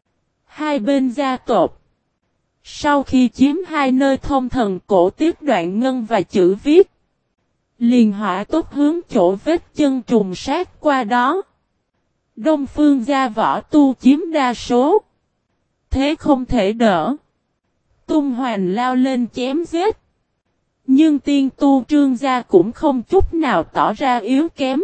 Hai bên gia tộc. Sau khi chiếm hai nơi thông thần cổ tiếp đoạn ngân và chữ viết, liền hỏa tốt hướng chỗ vết chân trùng sát qua đó. Đông Phương gia võ tu chiếm đa số. Thế không thể đỡ. Tung hoành lao lên chém giết. Nhưng tiên tu Trương gia cũng không chút nào tỏ ra yếu kém.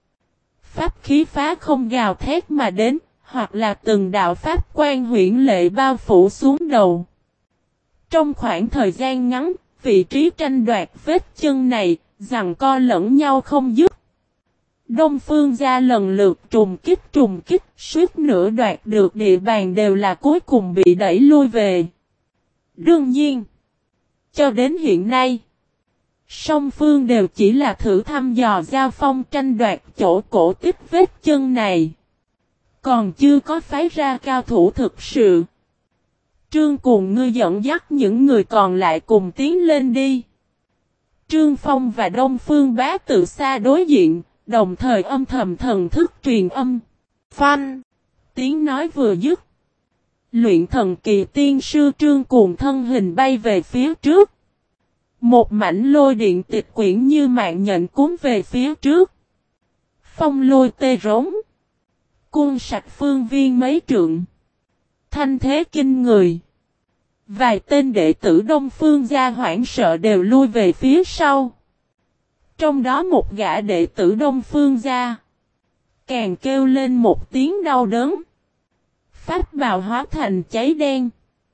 Pháp khí phá không gào thét mà đến, hoặc là từng đạo pháp quan huyễn lệ bao phủ xuống đầu. Trong khoảng thời gian ngắn, vị trí tranh đoạt vết chân này, giằng co lẫn nhau không dứt. Đông Phương gia lần lượt trùng kích trùng kích, suýt nữa đoạt được địa bàn đều là cuối cùng bị đẩy lui về. Đương nhiên, cho đến hiện nay, song phương đều chỉ là thử thăm dò giao phong tranh đoạt chỗ cổ tiếp vết chân này. Còn chưa có phái ra cao thủ thực sự. Trương cùng ngươi dẫn dắt những người còn lại cùng tiến lên đi. Trương Phong và Đông Phương Bá từ xa đối diện, đồng thời âm thầm thần thức truyền âm. Phanh! Tiếng nói vừa dứt. Luyện thần kỳ tiên sư Trương cùng thân hình bay về phía trước. Một mảnh lôi điện tịch quyển như mạng nhện cuốn về phía trước. Phong lôi tê rống. Cuốn sạch phương viên mấy trượng. Thanh thế kinh người. Vài tên đệ tử Đông Phương gia hoảng sợ đều lui về phía sau. Trong đó một gã đệ tử Đông Phương gia càng kêu lên một tiếng đau đớn. Pháp bào hóa thành cháy đen.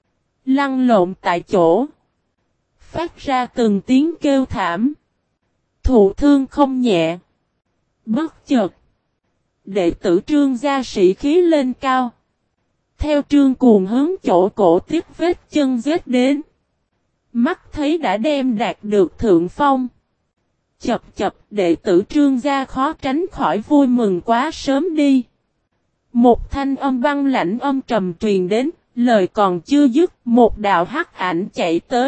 Lăn lộn tại chỗ. Phát ra từng tiếng kêu thảm. Thụ thương không nhẹ. Bất chợt, đệ tử Trương gia sĩ khí lên cao. Theo Trương Cuồng hướng chỗ cổ tiếp vết chân giết đến. Mắt thấy đã đem đạt được thượng phong. Chập chập, đệ tử Trương gia khó tránh khỏi vui mừng quá sớm đi. Một thanh âm băng lãnh âm trầm truyền đến, lời còn chưa dứt, một đạo hắc ảnh chạy tới.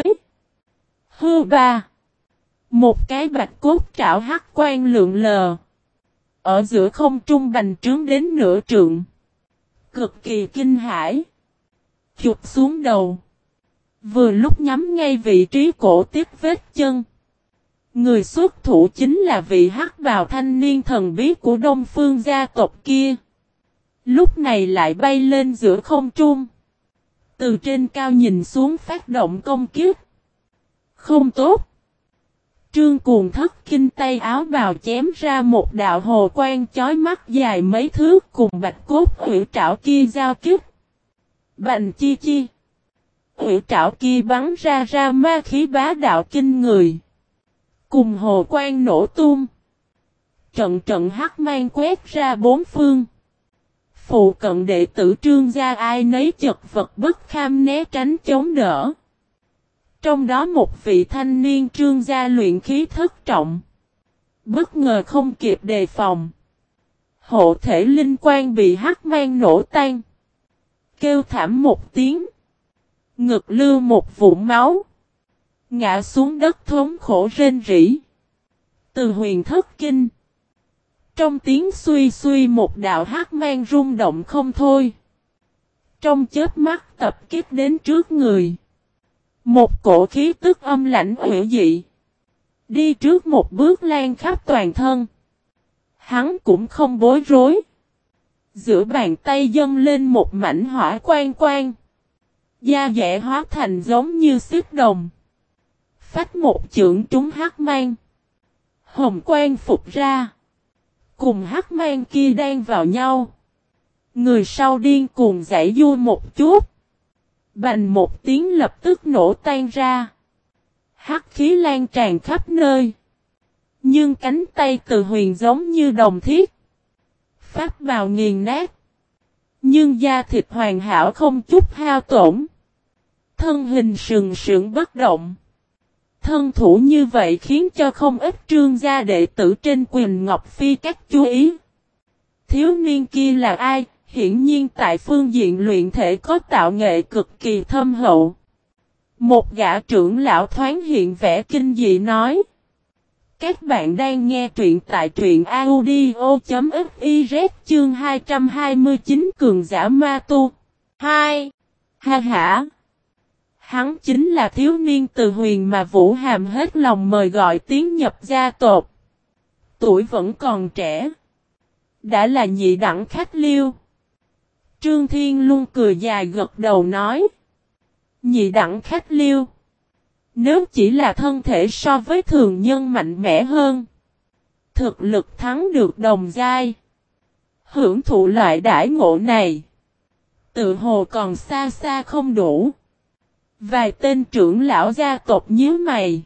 Hư ba. Một cái bạch cốt trảo hắc quan lượn lờ. Ở giữa không trung bành trướng đến nửa trượng. Cực kỳ kinh hãi. Chụp xuống đầu. Vừa lúc nhắm ngay vị trí cổ tiếp vết chân. Người xuất thủ chính là vị hắc bào thanh niên thần bí của Đông Phương gia tộc kia. Lúc này lại bay lên giữa không trung. Từ trên cao nhìn xuống phát động công kiếp. Không tốt. Trương Cuồng thất kinh tay áo bào chém ra một đạo hồ quang chói mắt dài mấy thước cùng bạch cốt hủy trảo kia giao kiếp. Bành chi chi. Hủy trảo kia bắn ra ra ma khí bá đạo kinh người. Cùng hồ quang nổ tung. Trận trận hắc mang quét ra bốn phương. Phụ cận đệ tử Trương gia ai nấy chật vật bất kham né tránh chống đỡ. Trong đó một vị thanh niên Trương gia luyện khí thất trọng. Bất ngờ không kịp đề phòng. Hộ thể linh quan bị hắc mang nổ tan. Kêu thảm một tiếng. Ngực lưu một vụn máu. Ngã xuống đất thống khổ rên rỉ. Từ huyền thất kinh. Trong tiếng suy suy một đạo hắc mang rung động không thôi. Trong chớp mắt tập kích đến trước người. Một cổ khí tức âm lãnh hủy dị. Đi trước một bước lan khắp toàn thân. Hắn cũng không bối rối. Giữa bàn tay dâng lên một mảnh hỏa quang quang. Da dẻ hóa thành giống như xích đồng. Phách một chưởng trúng hắc mang. Hồng quang phục ra. Cùng hắc mang kia đang vào nhau. Người sau điên cuồng giãy giụa một chút. Bành một tiếng lập tức nổ tan ra. Hắc khí lan tràn khắp nơi. Nhưng cánh tay Từ Huyền giống như đồng thiết. Phát bào nghiền nát. Nhưng da thịt hoàn hảo không chút hao tổn. Thân hình sừng sững bất động. Thân thủ như vậy khiến cho không ít Trương gia đệ tử trên Quyền Ngọc Phi các chú ý. Thiếu niên kia là ai? Hiển nhiên tại phương diện luyện thể có tạo nghệ cực kỳ thâm hậu. Một gã trưởng lão thoáng hiện vẻ kinh dị nói. Các bạn đang nghe truyện tại truyện audio.fiz chương hai trăm hai mươi chín Cường giả ma tu. hai. Ha ha. Hắn chính là thiếu niên Từ Huyền mà Vũ Hàm hết lòng mời gọi tiến nhập gia tộc. Tuổi vẫn còn trẻ. Đã là nhị đẳng khách liêu. Trương Thiên luôn cười dài gật đầu nói. Nhị đẳng khách liêu. Nếu chỉ là thân thể so với thường nhân mạnh mẽ hơn. Thực lực thắng được đồng giai. Hưởng thụ loại đãi ngộ này. Tự hồ còn xa xa không đủ. Vài tên trưởng lão gia tộc nhíu mày.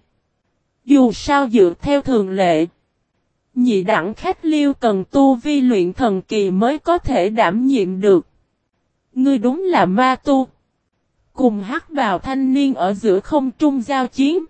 Dù sao dựa theo thường lệ. Nhị đẳng khách liêu cần tu vi luyện thần kỳ mới có thể đảm nhiệm được. Ngươi đúng là ma tu. Cùng hắc bào thanh niên ở giữa không trung giao chiến.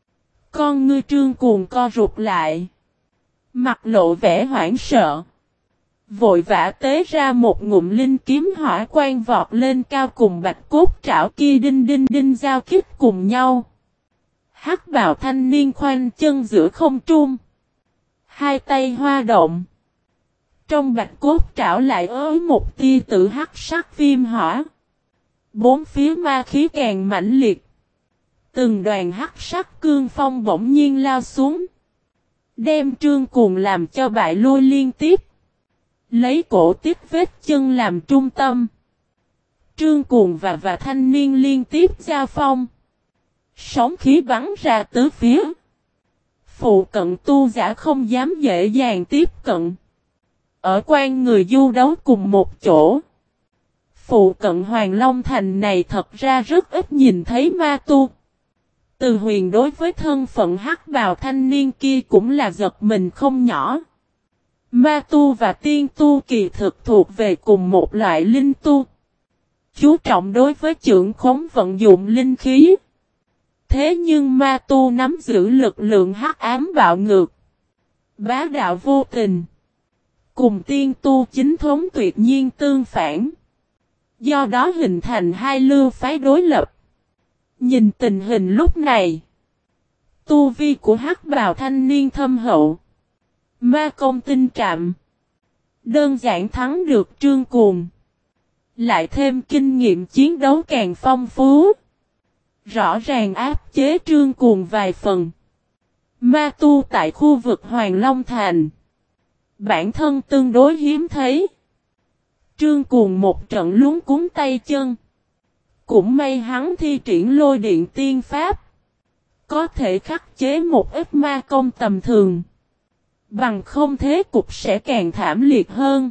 Con ngươi Trương Cuồng co rụt lại. Mặt lộ vẻ hoảng sợ. Vội vã tế ra một ngụm linh kiếm hỏa quang vọt lên cao cùng bạch cốt trảo kia đinh đinh đinh giao kích cùng nhau. Hắc bào thanh niên khoanh chân giữa không trung. Hai tay hoa động. Trong bạch cốt trảo lại ới một tia tử hắc sắc viêm hỏa. Bốn phía ma khí càng mãnh liệt. Từng đoàn hắc sắc cương phong bỗng nhiên lao xuống. Đem Trương Cuồng làm cho bại lui liên tiếp. Lấy cổ tiếp vết chân làm trung tâm. Trương Cuồng và và thanh niên liên tiếp giao phong. Sóng khí bắn ra tứ phía. Phụ cận tu giả không dám dễ dàng tiếp cận. Ở quan người du đấu cùng một chỗ. Phụ cận Hoàng Long Thành này thật ra rất ít nhìn thấy ma tu. Từ Huyền đối với thân phận hắc bào thanh niên kia cũng là giật mình không nhỏ. Ma tu và tiên tu kỳ thực thuộc về cùng một loại linh tu. Chú trọng đối với chưởng khống vận dụng linh khí. Thế nhưng ma tu nắm giữ lực lượng hắc ám bạo ngược. Bá đạo vô tình. Cùng tiên tu chính thống tuyệt nhiên tương phản. Do đó hình thành hai lưu phái đối lập. Nhìn tình hình lúc này. Tu vi của hắc bào thanh niên thâm hậu. Ma công tinh trạm. Đơn giản thắng được Trương Cuồng. Lại thêm kinh nghiệm chiến đấu càng phong phú. Rõ ràng áp chế Trương Cuồng vài phần. Ma tu tại khu vực Hoàng Long Thành. Bản thân tương đối hiếm thấy. Trương Cuồng một trận luống cuống tay chân. Cũng may hắn thi triển lôi điện tiên pháp. Có thể khắc chế một ít ma công tầm thường. Bằng không thế cục sẽ càng thảm liệt hơn.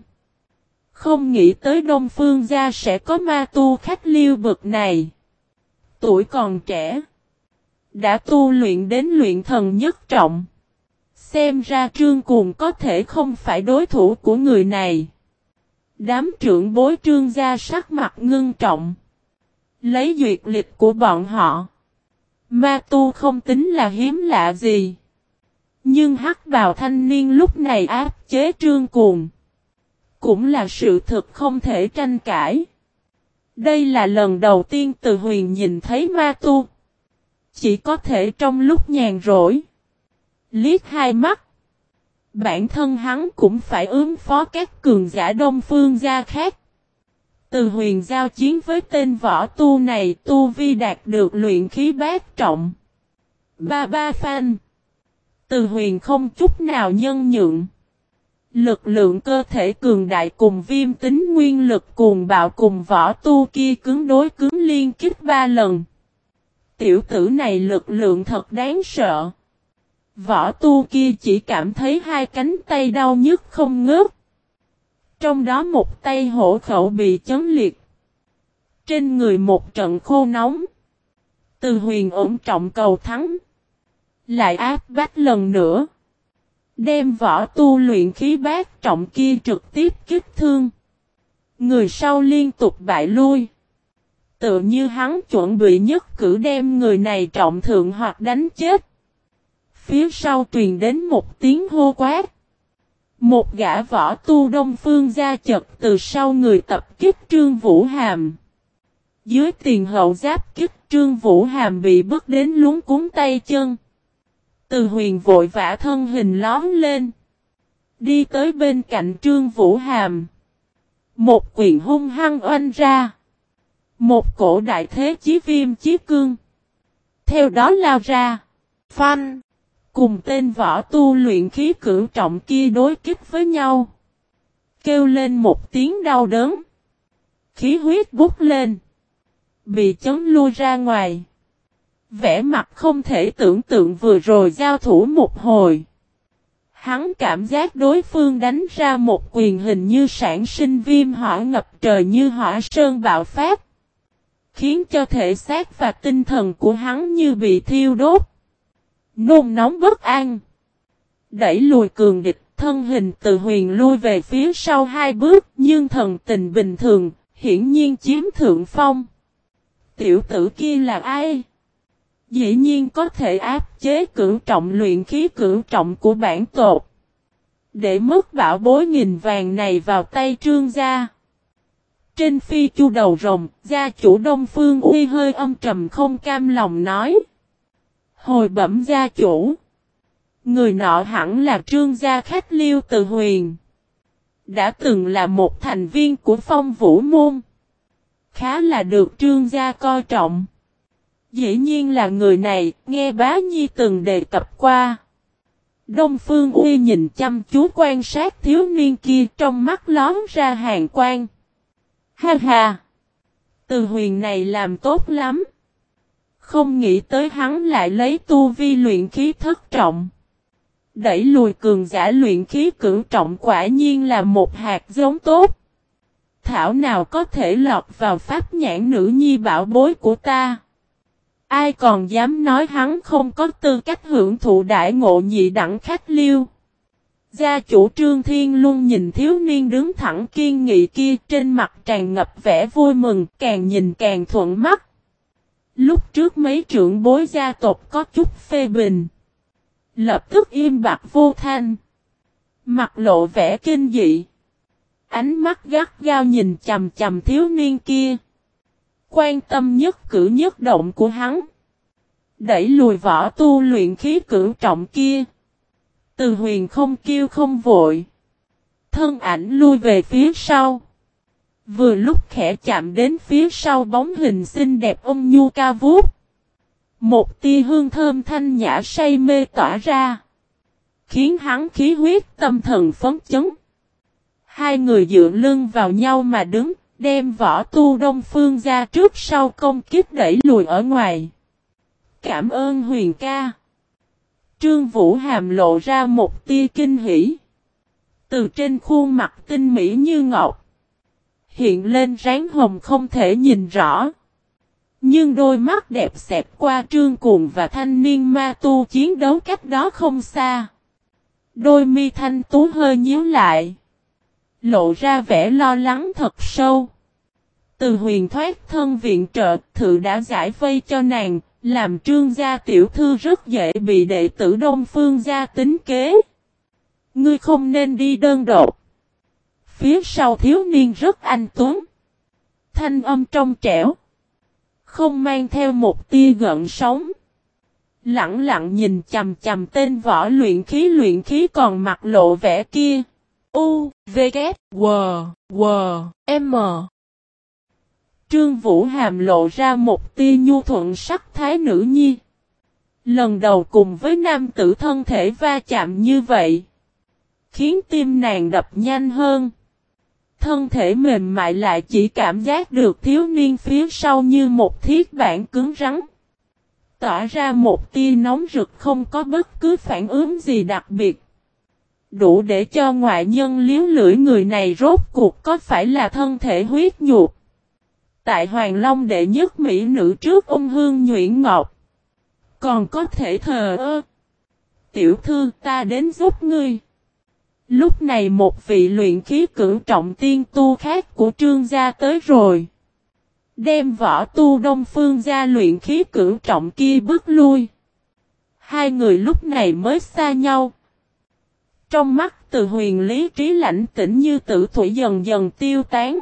Không nghĩ tới Đông Phương gia sẽ có ma tu khách liêu bực này. Tuổi còn trẻ. Đã tu luyện đến luyện thần nhất trọng. Xem ra Trương Cuồng có thể không phải đối thủ của người này. Đám trưởng bối Trương gia sắc mặt ngưng trọng. Lấy duyệt lịch của bọn họ. Ma tu không tính là hiếm lạ gì. Nhưng hắc bào thanh niên lúc này áp chế Trương Cuồng. Cũng là sự thực không thể tranh cãi. Đây là lần đầu tiên Từ Huyền nhìn thấy ma tu. Chỉ có thể trong lúc nhàn rỗi. Liếc hai mắt. Bản thân hắn cũng phải ứng phó các cường giả Đông Phương gia khác. Từ Huyền giao chiến với tên võ tu này, tu vi đạt được luyện khí bát trọng. Ba ba phanh. Từ Huyền không chút nào nhân nhượng. Lực lượng cơ thể cường đại cùng viêm tính nguyên lực cuồng bạo cùng võ tu kia cứng đối cứng liên kích ba lần. Tiểu tử này lực lượng thật đáng sợ. Võ tu kia chỉ cảm thấy hai cánh tay đau nhức không ngớt. Trong đó một tay hổ khẩu bị chấn liệt. Trên người một trận khô nóng. Từ Huyền ổn trọng cầu thắng. Lại áp bách lần nữa. Đem võ tu luyện khí bát trọng kia trực tiếp kích thương. Người sau liên tục bại lui. Tự như hắn chuẩn bị nhất cử đem người này trọng thượng hoặc đánh chết. Phía sau truyền đến một tiếng hô quát. Một gã võ tu Đông Phương gia chật từ sau người tập kích Trương Vũ Hàm. Dưới tiền hậu giáp kích Trương Vũ Hàm bị bước đến luống cuống tay chân. Từ Huyền vội vã thân hình lóm lên. Đi tới bên cạnh Trương Vũ Hàm. Một quyền hung hăng oanh ra. Một cổ đại thế chí viêm chí cương. Theo đó lao ra. Phanh. Cùng tên võ tu luyện khí cửu trọng kia đối kích với nhau. Kêu lên một tiếng đau đớn. Khí huyết bút lên. Bị chấn lui ra ngoài. Vẻ mặt không thể tưởng tượng vừa rồi giao thủ một hồi. Hắn cảm giác đối phương đánh ra một quyền hình như sản sinh viêm hỏa ngập trời như hỏa sơn bạo phát. Khiến cho thể xác và tinh thần của hắn như bị thiêu đốt. Nôn nóng bất an. Đẩy lùi cường địch, thân hình Từ Huyền lui về phía sau hai bước, nhưng thần tình bình thường, hiển nhiên chiếm thượng phong. Tiểu tử kia là ai? Dĩ nhiên có thể áp chế cửu trọng luyện khí cửu trọng của bản tột. Để mất bảo bối nghìn vàng này vào tay Trương gia. Trên phi chu đầu rồng, gia chủ Đông Phương Uy hơi âm trầm không cam lòng nói. Hồi bẩm gia chủ. Người nọ hẳn là Trương gia khách liêu Từ Huyền. Đã từng là một thành viên của Phong Vũ Môn. Khá là được Trương gia coi trọng. Dĩ nhiên là người này, nghe bá nhi từng đề cập qua. Đông Phương Uy nhìn chăm chú quan sát thiếu niên kia, trong mắt lóm ra hàn quang. Ha ha! Từ Huyền này làm tốt lắm. Không nghĩ tới hắn lại lấy tu vi luyện khí thất trọng. Đẩy lùi cường giả luyện khí cửu trọng quả nhiên là một hạt giống tốt. Thảo nào có thể lọt vào pháp nhãn nữ nhi bảo bối của ta. Ai còn dám nói hắn không có tư cách hưởng thụ đại ngộ nhị đẳng khách liêu. Gia chủ Trương Thiên Luân nhìn thiếu niên đứng thẳng kiên nghị kia, trên mặt tràn ngập vẻ vui mừng, càng nhìn càng thuận mắt. Lúc trước mấy trưởng bối gia tộc có chút phê bình, lập tức im bặt vô thanh, mặt lộ vẻ kinh dị. Ánh mắt gắt gao nhìn chằm chằm thiếu niên kia, quan tâm nhất cử nhất động của hắn. Đẩy lùi võ tu luyện khí cửu trọng kia. Từ Huyền không kêu không vội, thân ảnh lui về phía sau. Vừa lúc khẽ chạm đến phía sau bóng hình xinh đẹp ôn nhu ca vút. Một tia hương thơm thanh nhã say mê tỏa ra, khiến hắn khí huyết tâm thần phấn chấn. Hai người dựa lưng vào nhau mà đứng, đem võ tu Đông Phương ra trước sau công kích đẩy lùi ở ngoài. Cảm ơn Huyền ca. Trương Vũ Hàm lộ ra một tia kinh hỉ. Từ trên khuôn mặt tinh mỹ như ngọc, hiện lên ráng hồng không thể nhìn rõ. Nhưng đôi mắt đẹp xẹp qua Trương Cuồng và thanh niên ma tu chiến đấu cách đó không xa. Đôi mi thanh tú hơi nhíu lại, lộ ra vẻ lo lắng thật sâu. Từ Huyền thoát thân viện trợ, thự đã giải vây cho nàng, làm Trương gia tiểu thư rất dễ bị đệ tử Đông Phương gia tính kế. Ngươi không nên đi đơn độc. Phía sau thiếu niên rất anh tuấn, thanh âm trong trẻo, không mang theo một tia gợn sóng. Lặng lặng nhìn chằm chằm tên võ luyện khí luyện khí còn mặt lộ vẻ kia. U, V, K, W, W, M. Trương Vũ Hàm lộ ra một tia nhu thuận sắc thái nữ nhi. Lần đầu cùng với nam tử thân thể va chạm như vậy, khiến tim nàng đập nhanh hơn. Thân thể mềm mại lại chỉ cảm giác được thiếu niên phía sau như một thiết bản cứng rắn, tỏa ra một tia nóng rực không có bất cứ phản ứng gì đặc biệt. Đủ để cho ngoại nhân liếu lưỡi người này rốt cuộc có phải là thân thể huyết nhục. Tại Hoàng Long đệ nhất mỹ nữ trước ôn hương nhuyễn ngọc, còn có thể thờ ơ. Tiểu thư, ta đến giúp ngươi. Lúc này một vị luyện khí cửu trọng tiên tu khác của Trương gia tới rồi, đem võ tu Đông Phương gia luyện khí cửu trọng kia bước lui. Hai người lúc này mới xa nhau. Trong mắt Từ Huyền lý trí lãnh tĩnh như tử thủy dần dần tiêu tán.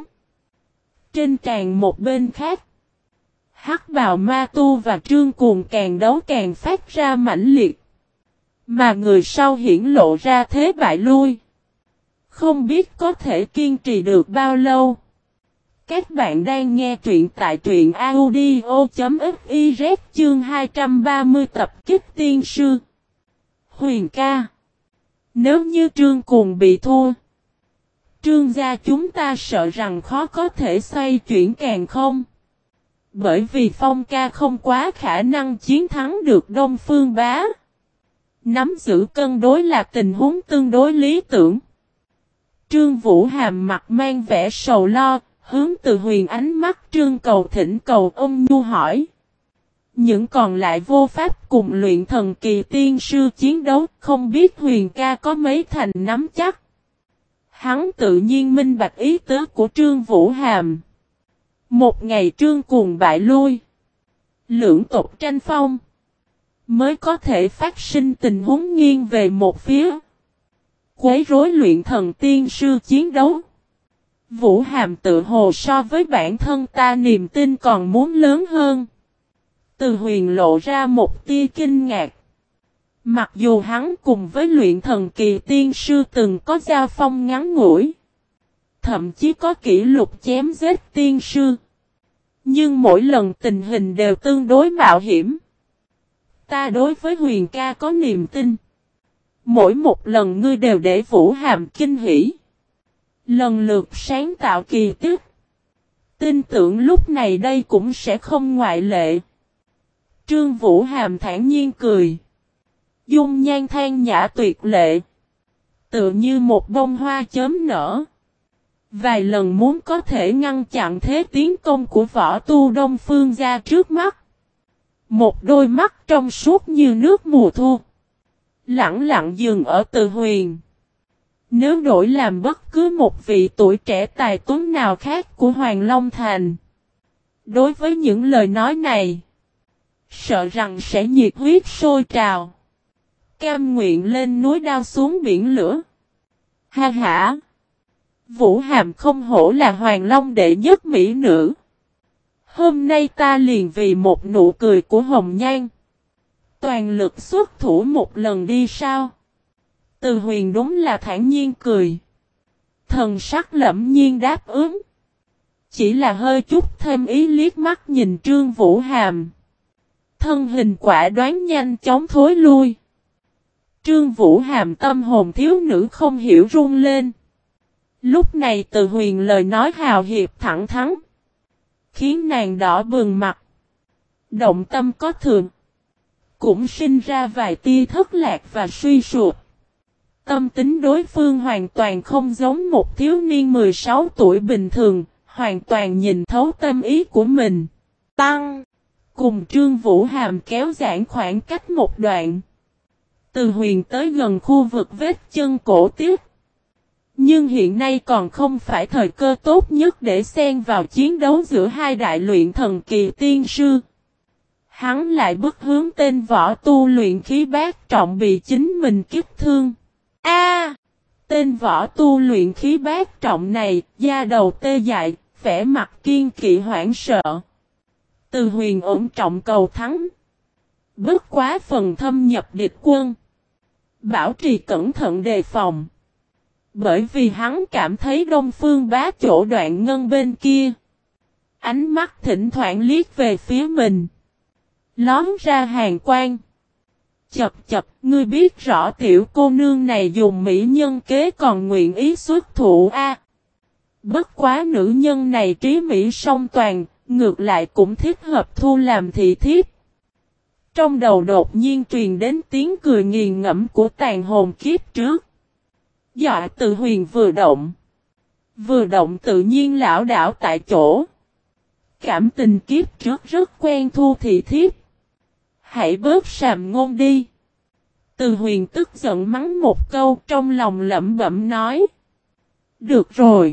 Trên tràn một bên khác, Hắc Bào Ma Tu và Trương Cuồng càng đấu càng phát ra mãnh liệt, mà người sau hiển lộ ra thế bại lui, không biết có thể kiên trì được bao lâu. Các bạn đang nghe truyện tại truyện audio chấm fiz chương hai trăm ba mươi tập kích tiên sư. Huyền ca, nếu như Trương Cuồng bị thua, Trương gia chúng ta sợ rằng khó có thể xoay chuyển càng không. Bởi vì Phong ca không quá khả năng chiến thắng được Đông Phương bá. Nắm giữ cân đối là tình huống tương đối lý tưởng. Trương Vũ Hàm mặt mang vẻ sầu lo, hướng Từ Huyền ánh mắt trương cầu thỉnh cầu ôn nhu hỏi. Những còn lại vô pháp cùng luyện thần kỳ tiên sư chiến đấu, không biết Huyền ca có mấy thành nắm chắc. Hắn tự nhiên minh bạch ý tứ của Trương Vũ Hàm. Một ngày Trương Cuồng bại lui, lưỡng tộc tranh phong, mới có thể phát sinh tình huống nghiêng về một phía, quấy rối luyện thần tiên sư chiến đấu. Vũ Hàm tự hồ so với bản thân ta niềm tin còn muốn lớn hơn. Từ Huyền lộ ra một tia kinh ngạc. Mặc dù hắn cùng với luyện thần kỳ tiên sư từng có giao phong ngắn ngủi, thậm chí có kỷ lục chém giết tiên sư, nhưng mỗi lần tình hình đều tương đối mạo hiểm. Ta đối với Huyền ca có niềm tin. Mỗi một lần ngươi đều để Vũ Hàm kinh hỉ, lần lượt sáng tạo kỳ tích. Tin tưởng lúc này đây cũng sẽ không ngoại lệ. Trương Vũ Hàm thản nhiên cười, dung nhan than nhã tuyệt lệ, tựa như một bông hoa chớm nở. Vài lần muốn có thể ngăn chặn thế tiến công của võ tu Đông Phương gia trước mắt. Một đôi mắt trong suốt như nước mùa thu, lặng lặng dừng ở Từ Huyền. Nếu đổi làm bất cứ một vị tuổi trẻ tài tuấn nào khác của Hoàng Long Thành. Đối với những lời nói này, sợ rằng sẽ nhiệt huyết sôi trào. Cam nguyện lên núi đao xuống biển lửa. Ha ha! Vũ Hàm không hổ là Hoàng Long đệ nhất mỹ nữ. Hôm nay ta liền vì một nụ cười của Hồng Nhan. Toàn lực xuất thủ một lần đi sao? Từ Huyền đúng là thản nhiên cười. Thần sắc lẫm nhiên đáp ứng. Chỉ là hơi chút thêm ý liếc mắt nhìn Trương Vũ Hàm. Thân hình quả đoán nhanh chóng thối lui. Trương Vũ Hàm tâm hồn thiếu nữ không hiểu run lên. Lúc này Từ Huyền lời nói hào hiệp thẳng thắn. Khiến nàng đỏ bừng mặt. Động tâm có thường. Cũng sinh ra vài tia thất lạc và suy sụp. Tâm tính đối phương hoàn toàn không giống một thiếu niên mười sáu tuổi bình thường. Hoàn toàn nhìn thấu tâm ý của mình. Tăng. Cùng Trương Vũ Hàm kéo giãn khoảng cách một đoạn. Từ Huyền tới gần khu vực vết chân cổ tiếp. Nhưng hiện nay còn không phải thời cơ tốt nhất để xen vào chiến đấu giữa hai đại luyện thần kỳ tiên sư. Hắn lại bức hướng tên võ tu luyện khí bát trọng bị chính mình kích thương. A! Tên võ tu luyện khí bát trọng này, da đầu tê dại, vẻ mặt kiên kỵ hoảng sợ. Từ Huyền ổn trọng cầu thắng. Bất quá phần thâm nhập địch quân. Bảo trì cẩn thận đề phòng. Bởi vì hắn cảm thấy Đông Phương Bá chỗ Đoạn Ngân bên kia. Ánh mắt thỉnh thoảng liếc về phía mình. Lóm ra hàng quang. Chập chập, ngươi biết rõ tiểu cô nương này dùng mỹ nhân kế còn nguyện ý xuất thủ a. Bất quá nữ nhân này trí mỹ song toàn, ngược lại cũng thích hợp thu làm thị thiếp. Trong đầu đột nhiên truyền đến tiếng cười nghiền ngẫm của tàn hồn kiếp trước. Dọa Từ Huyền vừa động. Vừa động tự nhiên lão đảo tại chỗ. Cảm tình kiếp trước rất quen thu thị thiếp. Hãy bớt sàm ngôn đi. Từ Huyền tức giận mắng một câu trong lòng lẩm bẩm nói. Được rồi.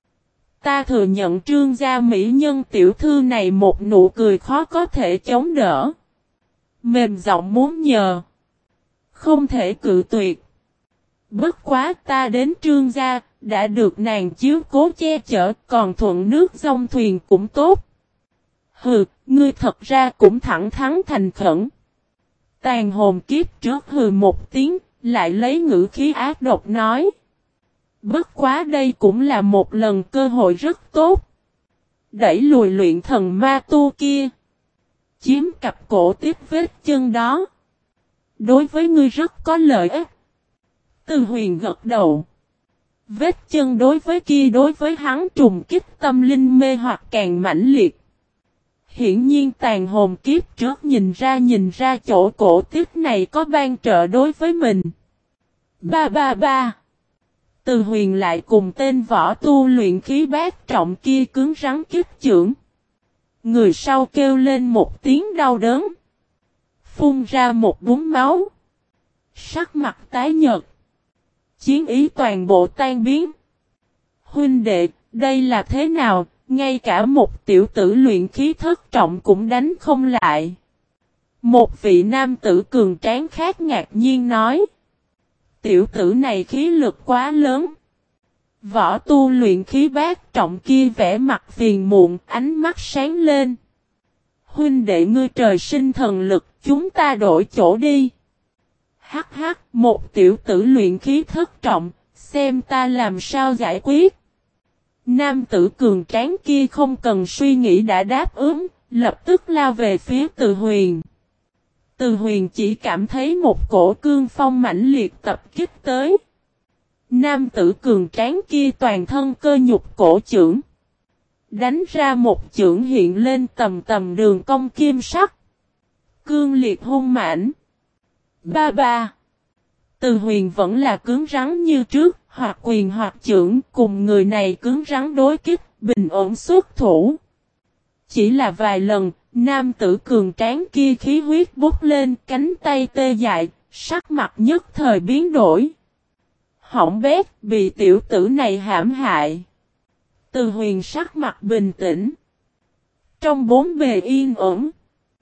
Ta thừa nhận Trương gia mỹ nhân tiểu thư này một nụ cười khó có thể chống đỡ. Mềm giọng muốn nhờ. Không thể cự tuyệt. Bất quá ta đến Trương gia, đã được nàng chiếu cố che chở, còn thuận nước dòng thuyền cũng tốt. Hừ, ngươi thật ra cũng thẳng thắn thành khẩn. Tàn hồn kiếp trước hừ một tiếng, lại lấy ngữ khí ác độc nói. Bất quá đây cũng là một lần cơ hội rất tốt. Đẩy lùi luyện thần ma tu kia. Chiếm cặp cổ tiếp vết chân đó. Đối với ngươi rất có lợi ích. Từ Huyền gật đầu. Vết chân đối với kia đối với hắn trùng kích tâm linh mê hoặc càng mãnh liệt. Hiển nhiên tàn hồn kiếp trước nhìn ra nhìn ra chỗ cổ tiếp này có ban trợ đối với mình. Ba ba ba. Từ Huyền lại cùng tên võ tu luyện khí bát trọng kia cứng rắn kích chưởng. Người sau kêu lên một tiếng đau đớn. Phun ra một búng máu. Sắc mặt tái nhợt. Chiến ý toàn bộ tan biến. Huynh đệ, đây là thế nào, ngay cả một tiểu tử luyện khí thất trọng cũng đánh không lại. Một vị nam tử cường tráng khác ngạc nhiên nói. Tiểu tử này khí lực quá lớn. Võ tu luyện khí bát trọng kia vẽ mặt phiền muộn, ánh mắt sáng lên. Huynh đệ ngươi trời sinh thần lực, chúng ta đổi chỗ đi. Hắc hắc, một tiểu tử luyện khí thất trọng, xem ta làm sao giải quyết. Nam tử cường tráng kia không cần suy nghĩ đã đáp ứng, lập tức lao về phía Từ Huyền. Từ Huyền chỉ cảm thấy một cổ cương phong mãnh liệt tập kích tới. Nam tử cường tráng kia toàn thân cơ nhục cổ chưởng. Đánh ra một chưởng hiện lên tầm tầm đường cong kim sắc. Cương liệt hung mãnh. Ba ba. Từ Huyền vẫn là cứng rắn như trước, hoặc quyền hoặc chưởng cùng người này cứng rắn đối kích, bình ổn xuất thủ. Chỉ là vài lần, nam tử cường tráng kia khí huyết bốc lên, cánh tay tê dại, sắc mặt nhất thời biến đổi. hỏng bét, bị tiểu tử này hãm hại. Từ Huyền sắc mặt bình tĩnh. Trong bốn bề yên ổn.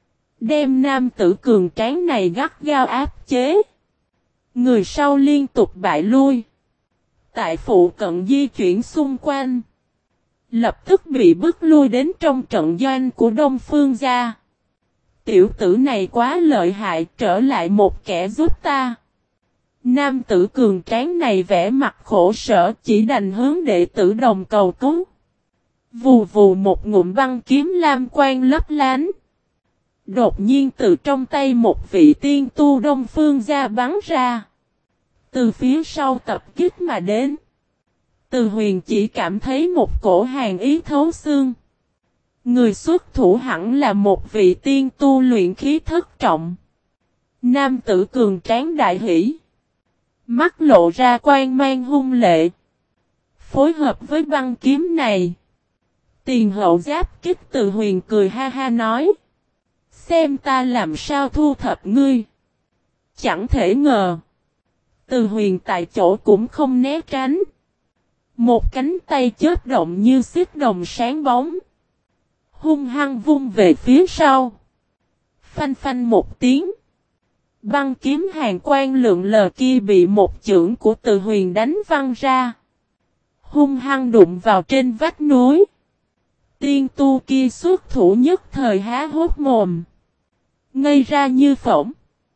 Đem nam tử cường tráng này gắt gao áp chế. Người sau liên tục bại lui. Tại phụ cận di chuyển xung quanh. Lập tức bị bức lui đến trong trận doanh của Đông Phương gia. Tiểu tử này quá lợi hại, trở lại một kẻ giúp ta. Nam tử cường tráng này vẻ mặt khổ sở, chỉ đành hướng đệ tử đồng cầu cứu. Vù vù một ngụm băng kiếm lam quang lấp lánh. Đột nhiên từ trong tay một vị tiên tu Đông Phương gia bắn ra. Từ phía sau tập kích mà đến. Từ Huyền chỉ cảm thấy một cổ hàn ý thấu xương. Người xuất thủ hẳn là một vị tiên tu luyện khí thất trọng. Nam tử cường tráng đại hỷ. Mắt lộ ra quang mang hung lệ. Phối hợp với băng kiếm này. Tiền hậu giáp kích Từ Huyền cười ha ha nói. Xem ta làm sao thu thập ngươi. Chẳng thể ngờ. Từ Huyền tại chỗ cũng không né tránh. Một cánh tay chớp động như xích đồng sáng bóng. Hung hăng vung về phía sau. Phanh phanh một tiếng. Băng kiếm hàng quang lượng lờ kia bị một chưởng của Từ Huyền đánh văng ra. Hung hăng đụng vào trên vách núi. Tiên tu kia xuất thủ nhất thời há hốt mồm. Ngây ra như phỏng.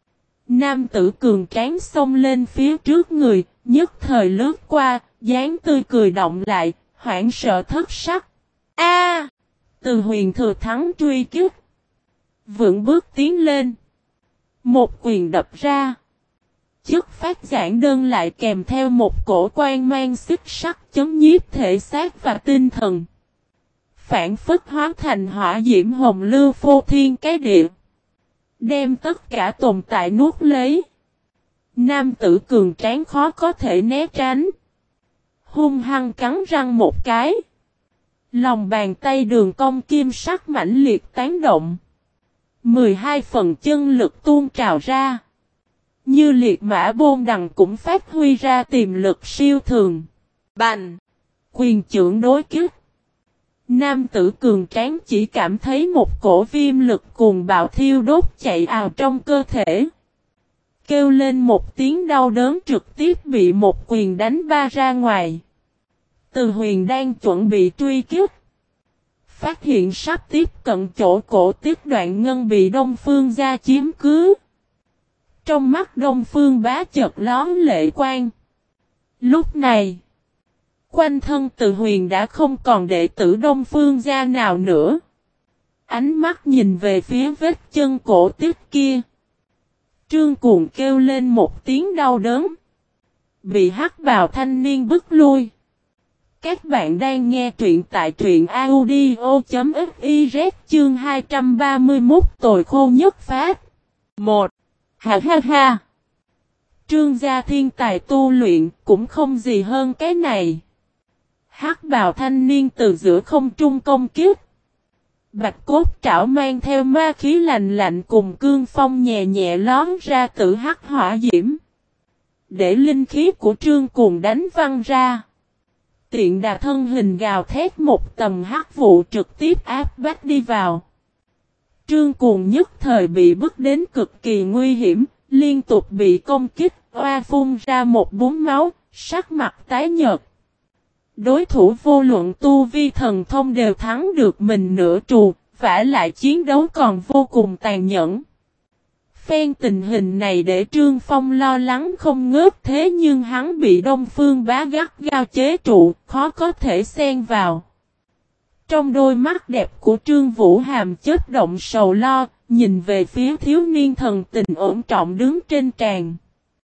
Nam tử cường tráng xông lên phía trước người, nhất thời lướt qua, dáng tươi cười động lại, hoảng sợ thất sắc. A! Từ Huyền thừa thắng truy kích. Vững bước tiến lên. Một quyền đập ra. Chức phát giảng đơn lại kèm theo một cổ quan mang xích sắc chấm nhiếp thể xác và tinh thần. Phản phất hóa thành hỏa diễm hồng lưu phô thiên cái địa. Đem tất cả tồn tại nuốt lấy. Nam tử cường tráng khó có thể né tránh. Hung hăng cắn răng một cái. Lòng bàn tay đường cong kim sắc mãnh liệt tán động. mười hai phần chân lực tuôn trào ra. Như liệt mã bôn đằng cũng phát huy ra tiềm lực siêu thường. Bành! Quyền chưởng đối kích. Nam tử cường tráng chỉ cảm thấy một cổ viêm lực cuồng bạo thiêu đốt chạy ào trong cơ thể. Kêu lên một tiếng đau đớn trực tiếp bị một quyền đánh ba ra ngoài. Từ Huyền đang chuẩn bị truy kích. Phát hiện sắp tiếp cận chỗ cổ tiết đoạn ngân bị Đông Phương gia chiếm cứ. Trong mắt Đông Phương bá chợt lón lệ quang. Lúc này, quanh thân Từ Huyền đã không còn đệ tử Đông Phương gia nào nữa. Ánh mắt nhìn về phía vết chân cổ tiết kia. Trương Cuồng kêu lên một tiếng đau đớn. Bị hắc bào thanh niên bức lui. Các bạn đang nghe truyện tại truyện audio.fiz chương hai trăm ba mươi mốt tồi khô nhất phát. một. Ha ha ha. Trương gia thiên tài tu luyện cũng không gì hơn cái này. Hắc bào thanh niên từ giữa không trung công kích. Bạch cốt trảo mang theo ma khí lạnh lạnh cùng cương phong nhẹ nhẹ lón ra tự hắc hỏa diễm. Để linh khí của Trương Cuồng đánh văng ra. Tiện đà thân hình gào thét một tầm hắc vụ trực tiếp áp bách đi vào. Trương Cuồng nhất thời bị bức đến cực kỳ nguy hiểm, liên tục bị công kích, oa phun ra một búng máu, sắc mặt tái nhợt. Đối thủ vô luận tu vi thần thông đều thắng được mình nửa trù, vả lại chiến đấu còn vô cùng tàn nhẫn. Phen tình hình này để Trương Phong lo lắng không ngớt, thế nhưng hắn bị Đông Phương bá gắt gao chế trụ, khó có thể xen vào. Trong đôi mắt đẹp của Trương Vũ Hàm chớp động sầu lo, nhìn về phía thiếu niên thần tình ổn trọng đứng trên tràn.